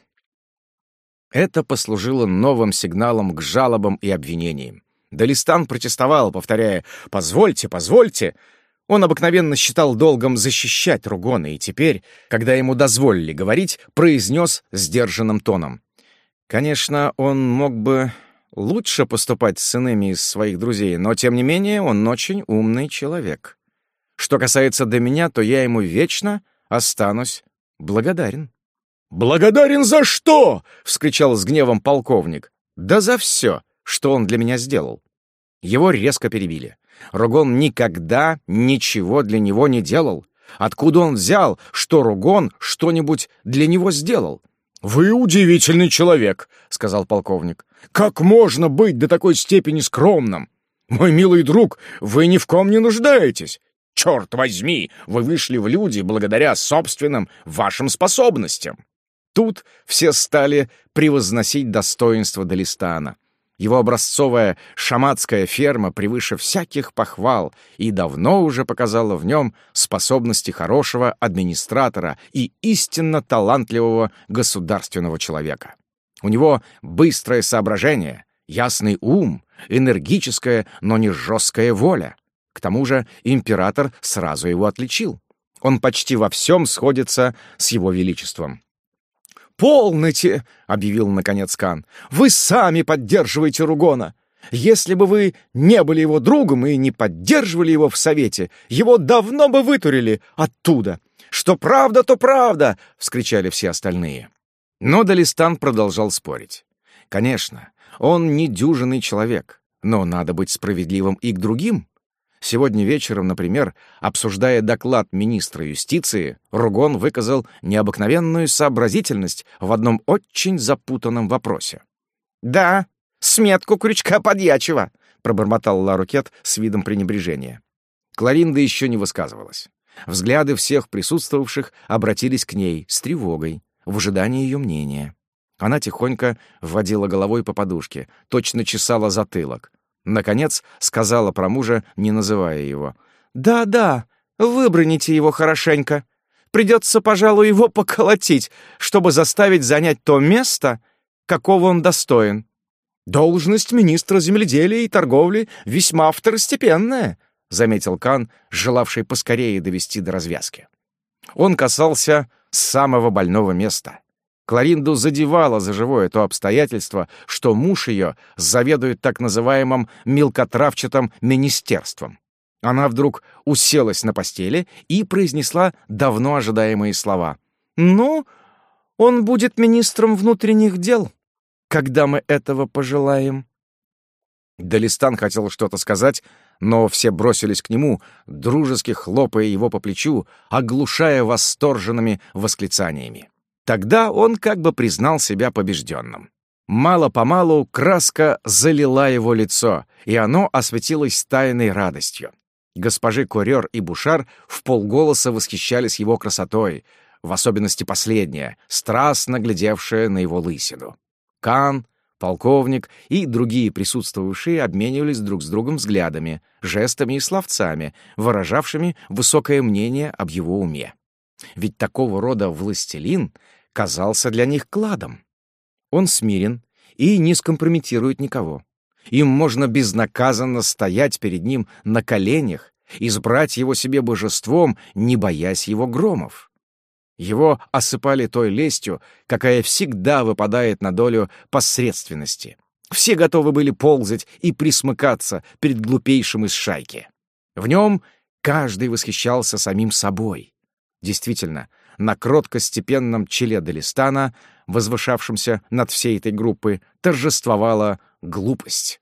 Это послужило новым сигналом к жалобам и обвинениям. Далистан протестовал, повторяя: «Позвольте, позвольте». Он обыкновенно считал долгом защищать Ругона, и теперь, когда ему дозволили говорить, произнес сдержанным тоном: «Конечно, он мог бы лучше поступать с иными из своих друзей, но, тем не менее, он очень умный человек. Что касается до меня, то я ему вечно останусь благодарен». «Благодарен за что?» — вскричал с гневом полковник. «Да за все, что он для меня сделал». Его резко перебили. Ругон никогда ничего для него не делал. Откуда он взял, что Ругон что-нибудь для него сделал? «Вы удивительный человек», — сказал полковник. «Как можно быть до такой степени скромным? Мой милый друг, вы ни в ком не нуждаетесь. Черт возьми, вы вышли в люди благодаря собственным вашим способностям». Тут все стали превозносить достоинство Далистана. Его образцовая шаматская ферма превыше всяких похвал и давно уже показала в нем способности хорошего администратора и истинно талантливого государственного человека. У него быстрое соображение, ясный ум, энергическая, но не жесткая воля. К тому же император сразу его отличил. Он почти во всем сходится с его величеством. «Полноте!» — объявил, наконец, Кан. «Вы сами поддерживаете Ругона. Если бы вы не были его другом и не поддерживали его в совете, его давно бы вытурили оттуда. Что правда, то правда!» — вскричали все остальные. Но Далистан продолжал спорить. Конечно, он недюжинный человек, но надо быть справедливым и к другим. Сегодня вечером, например, обсуждая доклад министра юстиции, Ругон выказал необыкновенную сообразительность в одном очень запутанном вопросе. «Да, сметку крючка подьячего», — пробормотал Ларукет с видом пренебрежения. Кларинда еще не высказывалась. Взгляды всех присутствовавших обратились к ней с тревогой, в ожидании ее мнения. Она тихонько вводила головой по подушке, точно чесала затылок. Наконец сказала про мужа, не называя его: «Да-да, выбраните его хорошенько. Придется, пожалуй, его поколотить, чтобы заставить занять то место, какого он достоин. Должность министра земледелия и торговли весьма второстепенная», — заметил Кан, желавший поскорее довести до развязки. Он касался самого больного места. Кларинду задевало за живое то обстоятельство, что муж ее заведует так называемым мелкотравчатым министерством. Она вдруг уселась на постели и произнесла давно ожидаемые слова. «Ну, он будет министром внутренних дел, когда мы этого пожелаем». Далистан хотел что-то сказать, но все бросились к нему, дружески хлопая его по плечу, оглушая восторженными восклицаниями. Тогда он как бы признал себя побежденным. Мало-помалу краска залила его лицо, и оно осветилось тайной радостью. Госпожи Корёр и Бушар вполголоса восхищались его красотой, в особенности последняя, страстно глядевшая на его лысину. Кан, полковник и другие присутствовавшие обменивались друг с другом взглядами, жестами и словцами, выражавшими высокое мнение об его уме. Ведь такого рода властелин казался для них кладом. Он смирен и не скомпрометирует никого. Им можно безнаказанно стоять перед ним на коленях, избрать его себе божеством, не боясь его громов. Его осыпали той лестью, какая всегда выпадает на долю посредственности. Все готовы были ползать и присмыкаться перед глупейшим из шайки. В нем каждый восхищался самим собой. Действительно, на кротко-степенном челе Далистана, возвышавшемся над всей этой группой, торжествовала глупость.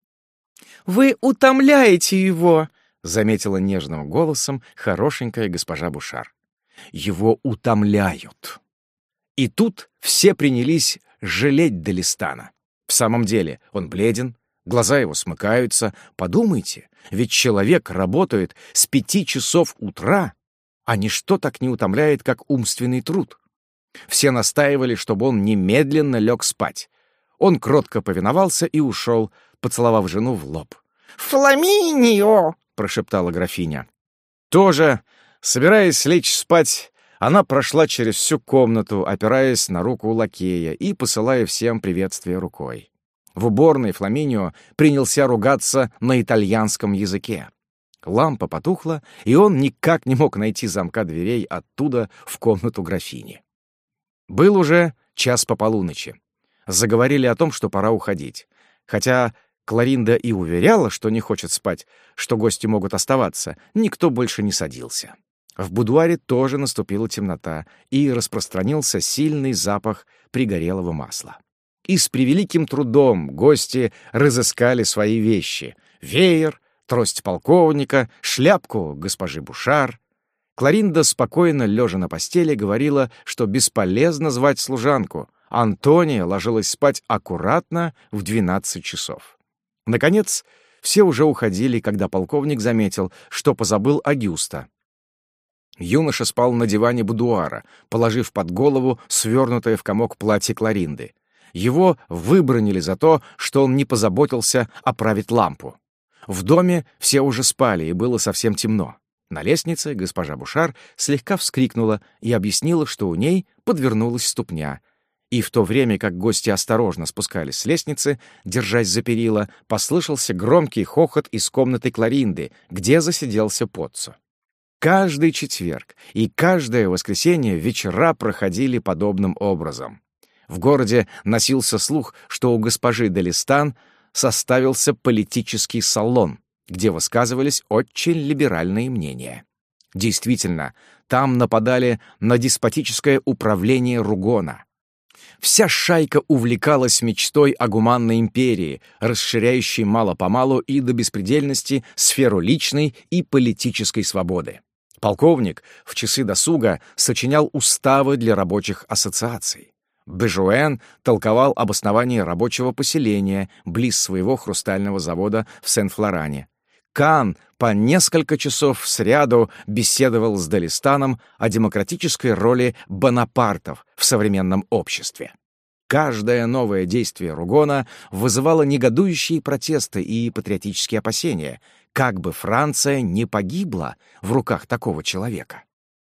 «Вы утомляете его!» — заметила нежным голосом хорошенькая госпожа Бушар. «Его утомляют». И тут все принялись жалеть Далистана. В самом деле он бледен, глаза его смыкаются. Подумайте, ведь человек работает с пяти часов утра, а ничто так не утомляет, как умственный труд. Все настаивали, чтобы он немедленно лег спать. Он кротко повиновался и ушел, поцеловав жену в лоб. «Фламинио!» — прошептала графиня. Тоже, собираясь лечь спать, она прошла через всю комнату, опираясь на руку лакея и посылая всем приветствие рукой. В уборной Фламинио принялся ругаться на итальянском языке. Лампа потухла, и он никак не мог найти замка дверей оттуда в комнату графини. Был уже час по полуночи. Заговорили о том, что пора уходить. Хотя Кларинда и уверяла, что не хочет спать, что гости могут оставаться, никто больше не садился. В будуаре тоже наступила темнота, и распространился сильный запах пригорелого масла. И с превеликим трудом гости разыскали свои вещи — веер, трость полковника, шляпку госпожи Бушар. Кларинда, спокойно лежа на постели, говорила, что бесполезно звать служанку. Антония ложилась спать аккуратно в двенадцать часов. Наконец, все уже уходили, когда полковник заметил, что позабыл Агюста. Юноша спал на диване будуара, положив под голову свернутое в комок платье Кларинды. Его выбранили за то, что он не позаботился оправить лампу. В доме все уже спали, и было совсем темно. На лестнице госпожа Бушар слегка вскрикнула и объяснила, что у ней подвернулась ступня. И в то время, как гости осторожно спускались с лестницы, держась за перила, послышался громкий хохот из комнаты Кларинды, где засиделся Поццо. Каждый четверг и каждое воскресенье вечера проходили подобным образом. В городе носился слух, что у госпожи Далистан составился политический салон, где высказывались очень либеральные мнения. Действительно, там нападали на деспотическое управление Ругона. Вся шайка увлекалась мечтой о гуманной империи, расширяющей мало-помалу и до беспредельности сферу личной и политической свободы. Полковник в часы досуга сочинял уставы для рабочих ассоциаций. Бежуэн толковал об основании рабочего поселения близ своего хрустального завода в Сен-Флоране. Кан по несколько часов сряду беседовал с Далистаном о демократической роли бонапартов в современном обществе. Каждое новое действие Ругона вызывало негодующие протесты и патриотические опасения, как бы Франция не погибла в руках такого человека.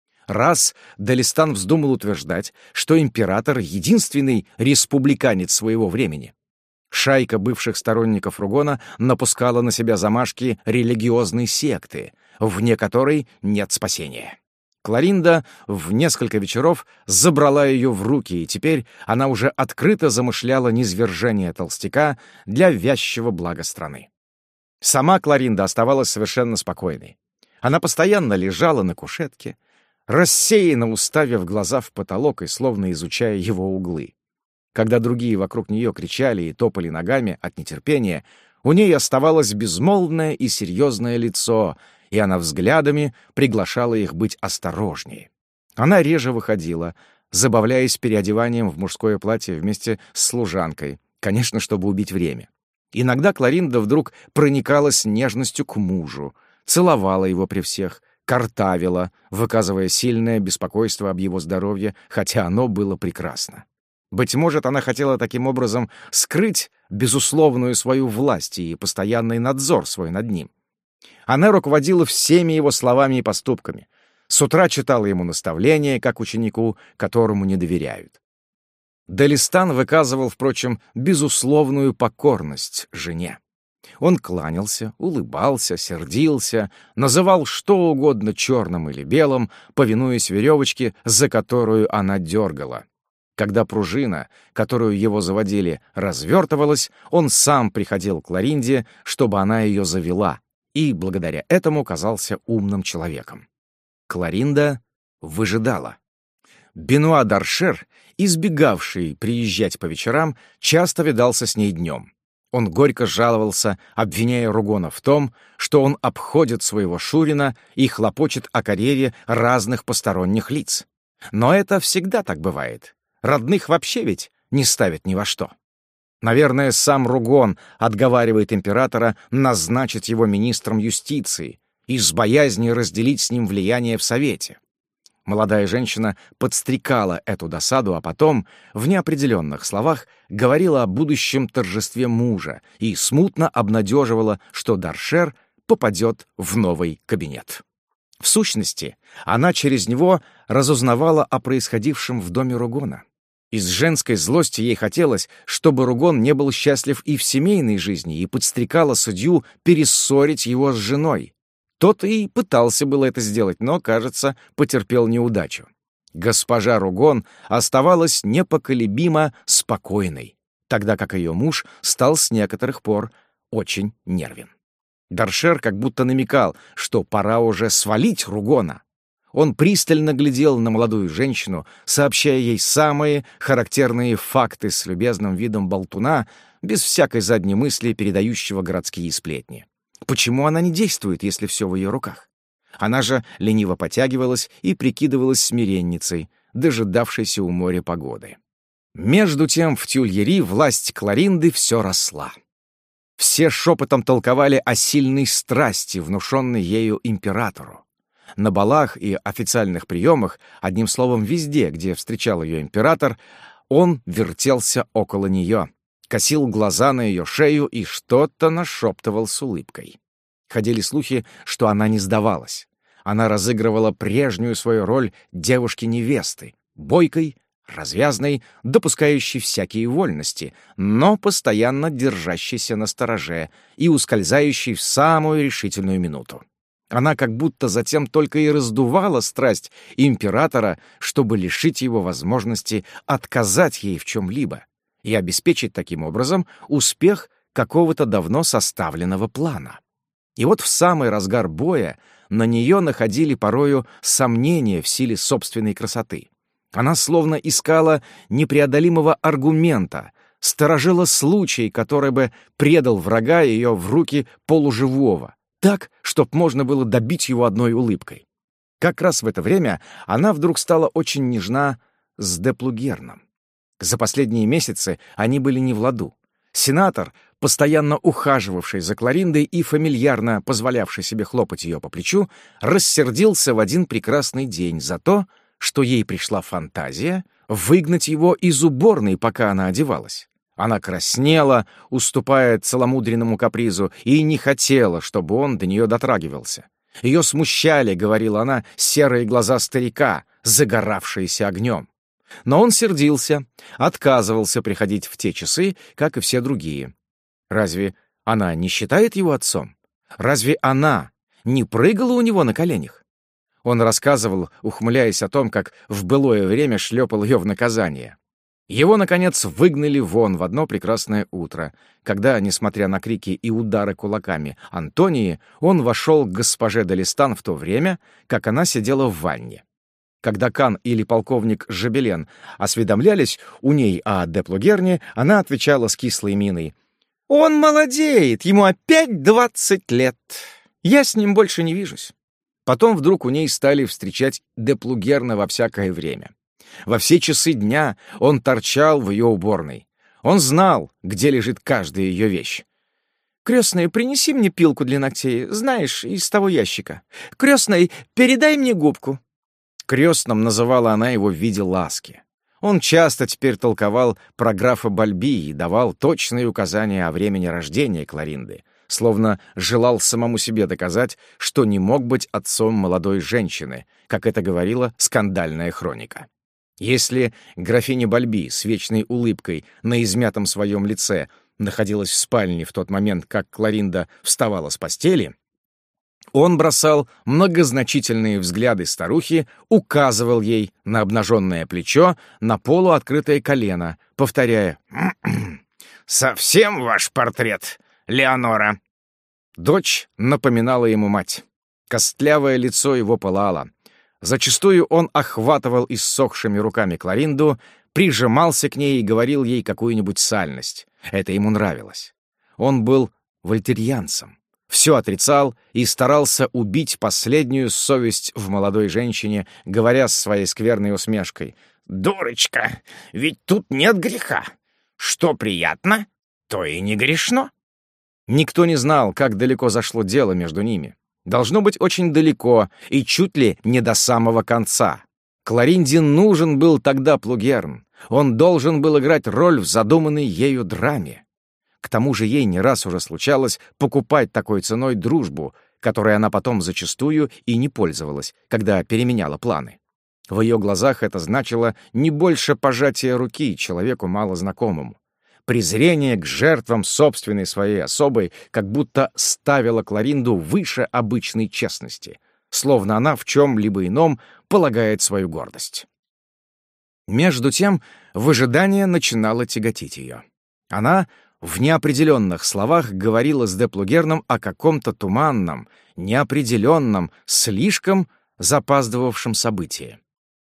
Раз Далистан вздумал утверждать, что император — единственный республиканец своего времени. Шайка бывших сторонников Ругона напускала на себя замашки религиозной секты, вне которой нет спасения. Кларинда в несколько вечеров забрала ее в руки, и теперь она уже открыто замышляла низвержение толстяка для вязчего блага страны. Сама Кларинда оставалась совершенно спокойной. Она постоянно лежала на кушетке, рассеянно уставив глаза в потолок и словно изучая его углы. Когда другие вокруг нее кричали и топали ногами от нетерпения, у ней оставалось безмолвное и серьезное лицо, и она взглядами приглашала их быть осторожнее. Она реже выходила, забавляясь переодеванием в мужское платье вместе с служанкой, Конечно, чтобы убить время. Иногда Кларинда вдруг проникалась нежностью к мужу, целовала его при всех, картавила, выказывая сильное беспокойство об его здоровье, хотя оно было прекрасно. Быть может, она хотела таким образом скрыть безусловную свою власть и постоянный надзор свой над ним. Она руководила всеми его словами и поступками. С утра читала ему наставления, как ученику, которому не доверяют. Делистан выказывал, впрочем, безусловную покорность жене. Он кланялся, улыбался, сердился, называл что угодно черным или белым, повинуясь веревочке, за которую она дергала. Когда пружина, которую его заводили, развертывалась, он сам приходил к Кларинде, чтобы она ее завела, и благодаря этому казался умным человеком. Кларинда выжидала. Бенуа д'Аршер, избегавший приезжать по вечерам, часто видался с ней днем. Он горько жаловался, обвиняя Ругона в том, что он обходит своего шурина и хлопочет о карьере разных посторонних лиц. Но это всегда так бывает. Родных вообще ведь не ставят ни во что. Наверное, сам Ругон отговаривает императора назначить его министром юстиции из боязни разделить с ним влияние в Совете. Молодая женщина подстрекала эту досаду, а потом, в неопределенных словах, говорила о будущем торжестве мужа и смутно обнадеживала, что д'Аршер попадет в новый кабинет. В сущности, она через него разузнавала о происходившем в доме Ругона. Из женской злости ей хотелось, чтобы Ругон не был счастлив и в семейной жизни, и подстрекала судью перессорить его с женой. Тот и пытался было это сделать, но, кажется, потерпел неудачу. Госпожа Ругон оставалась непоколебимо спокойной, тогда как ее муж стал с некоторых пор очень нервен. д'Аршер как будто намекал, что пора уже свалить Ругона. Он пристально глядел на молодую женщину, сообщая ей самые характерные факты с любезным видом болтуна, без всякой задней мысли передающего городские сплетни. Почему она не действует, если все в ее руках? Она же лениво потягивалась и прикидывалась смиренницей, дожидавшейся у моря погоды. Между тем в Тюильри власть Кларинды все росла. Все шепотом толковали о сильной страсти, внушенной ею императору. На балах и официальных приемах, одним словом, везде, где встречал ее император, он вертелся около нее, косил глаза на ее шею и что-то нашептывал с улыбкой. Ходили слухи, что она не сдавалась. Она разыгрывала прежнюю свою роль девушки-невесты, бойкой, развязной, допускающей всякие вольности, но постоянно держащейся на стороже и ускользающей в самую решительную минуту. Она как будто затем только и раздувала страсть императора, чтобы лишить его возможности отказать ей в чем-либо и обеспечить таким образом успех какого-то давно составленного плана. И вот в самый разгар боя на нее находили порою сомнения в силе собственной красоты. Она словно искала непреодолимого аргумента, сторожила случай, который бы предал врага ее в руки полуживого, так, чтоб можно было добить его одной улыбкой. Как раз в это время она вдруг стала очень нежна с де Плугерном. За последние месяцы они были не в ладу. Сенатор, постоянно ухаживавший за Клариндой и фамильярно позволявший себе хлопать ее по плечу, рассердился в один прекрасный день за то, что ей пришла фантазия выгнать его из уборной, пока она одевалась. Она краснела, уступая целомудренному капризу, и не хотела, чтобы он до нее дотрагивался. Ее смущали, говорила она, серые глаза старика, загоравшиеся огнем. Но он сердился, отказывался приходить в те часы, как и все другие. Разве она не считает его отцом? Разве она не прыгала у него на коленях? Он рассказывал, ухмыляясь о том, как в былое время шлепал ее в наказание. Его, наконец, выгнали вон в одно прекрасное утро, когда, несмотря на крики и удары кулаками Антонии, он вошел к госпоже Делистан в то время, как она сидела в ванне. Когда Кан или полковник Жабелен осведомлялись у ней о де Плугерне, она отвечала с кислой миной: «Он молодеет, ему опять двадцать лет. Я с ним больше не вижусь». Потом вдруг у ней стали встречать де Плугерна во всякое время. Во все часы дня он торчал в ее уборной. Он знал, где лежит каждая ее вещь. «Крестная, принеси мне пилку для ногтей, знаешь, из того ящика. Крестная, передай мне губку». Крестным называла она его в виде ласки. Он часто теперь толковал про графа Бальби и давал точные указания о времени рождения Кларинды, словно желал самому себе доказать, что не мог быть отцом молодой женщины, как это говорила скандальная хроника. Если графиня Бальби с вечной улыбкой на измятом своем лице находилась в спальне в тот момент, как Кларинда вставала с постели, он бросал многозначительные взгляды старухи, указывал ей на обнаженное плечо, на полуоткрытое колено, повторяя «Совсем ваш портрет, Леонора!» Дочь напоминала ему мать. Костлявое лицо его пылало. Зачастую он охватывал иссохшими руками Кларинду, прижимался к ней и говорил ей какую-нибудь сальность. Это ему нравилось. Он был вольтерьянцем. Все отрицал и старался убить последнюю совесть в молодой женщине, говоря с своей скверной усмешкой: «Дурочка, ведь тут нет греха. Что приятно, то и не грешно». Никто не знал, как далеко зашло дело между ними. Должно быть очень далеко и чуть ли не до самого конца. Кларинде нужен был тогда Плугерн. Он должен был играть роль в задуманной ею драме. К тому же ей не раз уже случалось покупать такой ценой дружбу, которой она потом зачастую и не пользовалась, когда переменяла планы. В ее глазах это значило не больше пожатия руки человеку малознакомому. Презрение к жертвам собственной своей особой как будто ставило Кларинду выше обычной честности, словно она в чем-либо ином полагает свою гордость. Между тем, выжидание начинало тяготить ее. Она в неопределенных словах говорила с де Плугерном о каком-то туманном, неопределенном, слишком запаздывавшем событии.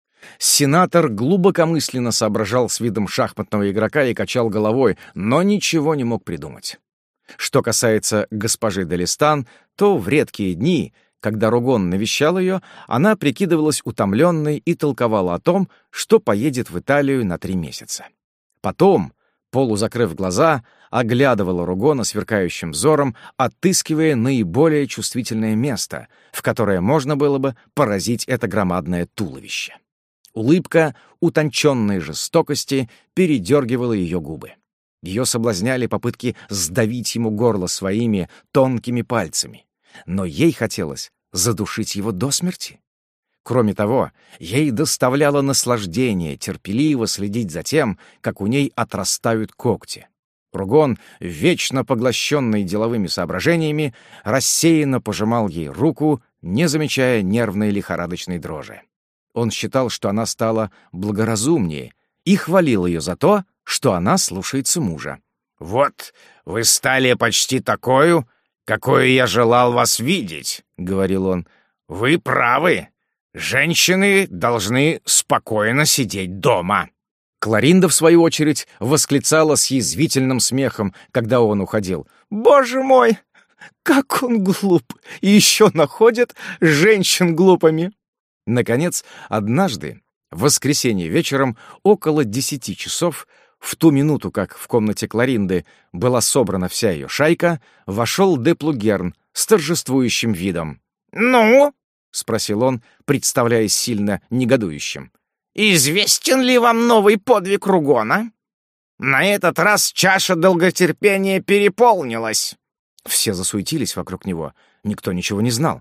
Сенатор глубокомысленно соображал с видом шахматного игрока и качал головой, но ничего не мог придумать. Что касается госпожи де Листан, то в редкие дни, когда Ругон навещал ее, она прикидывалась утомленной и толковала о том, что поедет в Италию на три месяца. Потом, полузакрыв глаза, оглядывала Ругона сверкающим взором, отыскивая наиболее чувствительное место, в которое можно было бы поразить это громадное туловище. Улыбка утонченной жестокости передергивала ее губы. Ее соблазняли попытки сдавить ему горло своими тонкими пальцами, но ей хотелось задушить его до смерти. Кроме того, ей доставляло наслаждение терпеливо следить за тем, как у ней отрастают когти. Ругон, вечно поглощенный деловыми соображениями, рассеянно пожимал ей руку, не замечая нервной лихорадочной дрожи. Он считал, что она стала благоразумнее, и хвалил ее за то, что она слушается мужа. «Вот вы стали почти такою, какую я желал вас видеть», — говорил он. «Вы правы. Женщины должны спокойно сидеть дома». Кларинда, в свою очередь, восклицала с язвительным смехом, когда он уходил: «Боже мой, как он глуп! И еще находит женщин глупыми!» Наконец, однажды, в воскресенье вечером, около десяти часов, в ту минуту, как в комнате Кларинды была собрана вся ее шайка, вошел де Плугерн с торжествующим видом. «Ну?» — спросил он, представляясь сильно негодующим. «Известен ли вам новый подвиг Ругона? На этот раз чаша долготерпения переполнилась». Все засуетились вокруг него. Никто ничего не знал.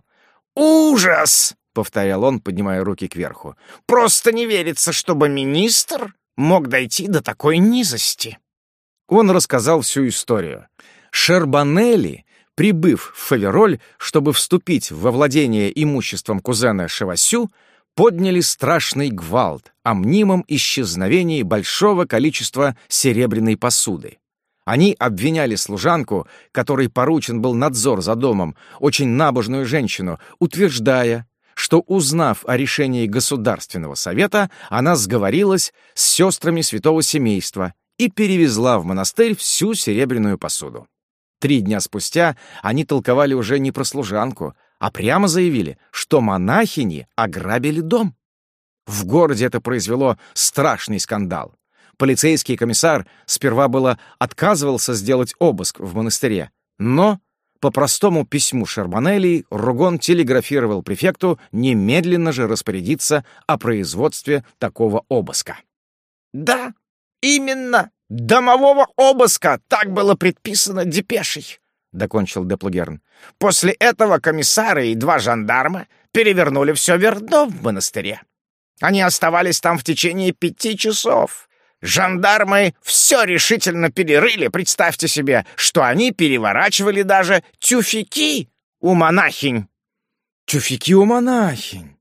«Ужас!» — повторял он, поднимая руки кверху. «Просто не верится, чтобы министр мог дойти до такой низости». Он рассказал всю историю. Шербанелли, прибыв в Фавероль, чтобы вступить во владение имуществом кузена Шевасю, подняли страшный гвалт о мнимом исчезновении большого количества серебряной посуды. Они обвиняли служанку, которой поручен был надзор за домом, очень набожную женщину, утверждая, что, узнав о решении Государственного совета, она сговорилась с сестрами святого семейства и перевезла в монастырь всю серебряную посуду. Три дня спустя они толковали уже не про служанку, а прямо заявили, что монахини ограбили дом. В городе это произвело страшный скандал. Полицейский комиссар сперва было отказывался сделать обыск в монастыре, но по простому письму Шарбонелли Ругон телеграфировал префекту немедленно же распорядиться о производстве такого обыска. «Да, именно, домового обыска, так было предписано депешей», — докончил де Плугерн. «После этого комиссары и два жандарма перевернули все вверх дном в монастыре. Они оставались там в течение пяти часов. Жандармы все решительно перерыли. Представьте себе, что они переворачивали даже тюфяки у монахинь». «Тюфяки у монахинь?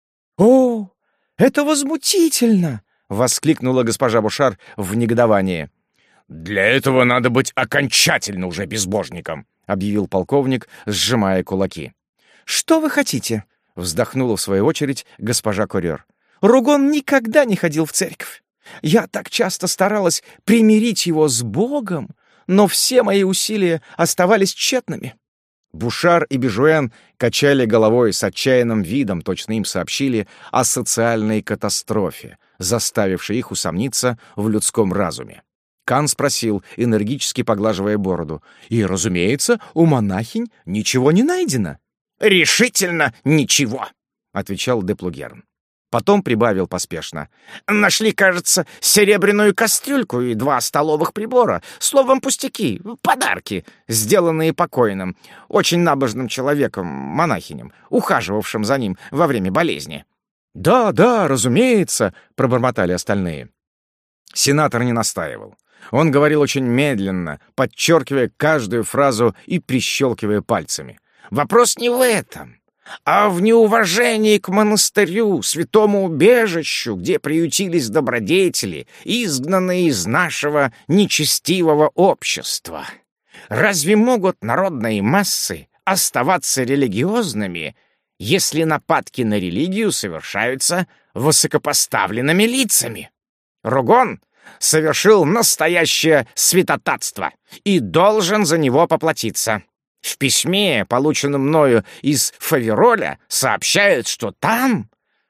О, это возмутительно!» — воскликнула госпожа Бушар в негодовании. «Для этого надо быть окончательно уже безбожником», — объявил полковник, сжимая кулаки. «Что вы хотите?» — вздохнула в свою очередь госпожа Корёр. «Ругон никогда не ходил в церковь. Я так часто старалась примирить его с Богом, но все мои усилия оставались тщетными». Бушар и Бежуэн качали головой с отчаянным видом, точно им сообщили о социальной катастрофе, заставившей их усомниться в людском разуме. Кан спросил, энергически поглаживая бороду: «И, разумеется, у монахинь ничего не найдено?» «Решительно ничего», — отвечал де Плугерн. Потом прибавил поспешно: «Нашли, кажется, серебряную кастрюльку и два столовых прибора. Словом, пустяки, подарки, сделанные покойным, очень набожным человеком, монахинем, ухаживавшим за ним во время болезни». «Да, да, разумеется», — пробормотали остальные. Сенатор не настаивал. Он говорил очень медленно, подчеркивая каждую фразу и прищелкивая пальцами. «Вопрос не в этом, а в неуважении к монастырю, святому убежищу, где приютились добродетели, изгнанные из нашего нечестивого общества. Разве могут народные массы оставаться религиозными, если нападки на религию совершаются высокопоставленными лицами? Ругон совершил настоящее святотатство и должен за него поплатиться. В письме, полученном мною из Фавероля, сообщают, что там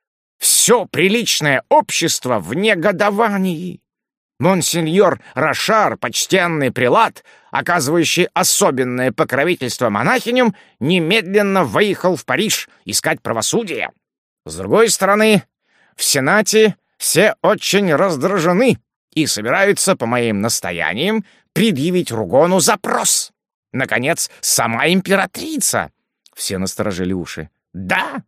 все приличное общество в негодовании. Монсеньор Рошар, почтенный прелат, оказывающий особенное покровительство монахиням, немедленно выехал в Париж искать правосудия. С другой стороны, в Сенате все очень раздражены и собираются, по моим настояниям, предъявить Ругону запрос. Наконец, сама императрица. Все насторожили уши. Да,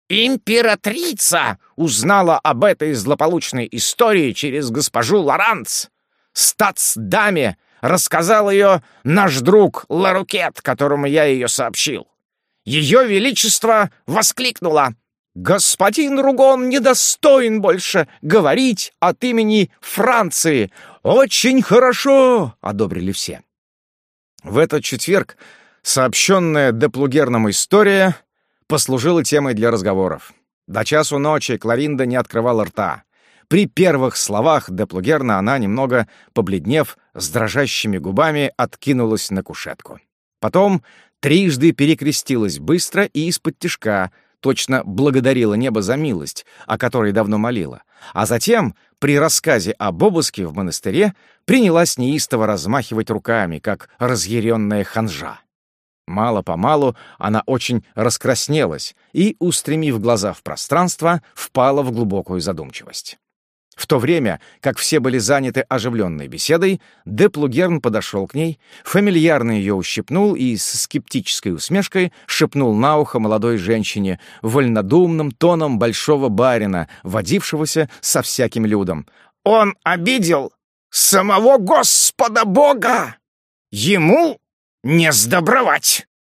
императрица узнала об этой злополучной истории через госпожу Лоранц. Статсдаме рассказал ее наш друг Ларукет, которому я ее сообщил. Ее Величество воскликнуло: «Господин Ругон недостоин больше говорить от имени Франции». «Очень хорошо!» — одобрили все. В этот четверг сообщенная де Плугерном история послужила темой для разговоров. До часу ночи Кларинда не открывала рта. При первых словах де Плугерна она, немного побледнев, с дрожащими губами откинулась на кушетку. Потом трижды перекрестилась быстро и из-под тишка, точно благодарила небо за милость, о которой давно молила, а затем, при рассказе об обыске в монастыре, принялась неистово размахивать руками, как разъяренная ханжа. Мало-помалу она очень раскраснелась и, устремив глаза в пространство, впала в глубокую задумчивость. В то время, как все были заняты оживленной беседой, де Плугерн подошел к ней, фамильярно ее ущипнул и с скептической усмешкой шепнул на ухо молодой женщине вольнодумным тоном большого барина, водившегося со всяким людом: «Он обидел самого Господа Бога! Ему не сдобровать!»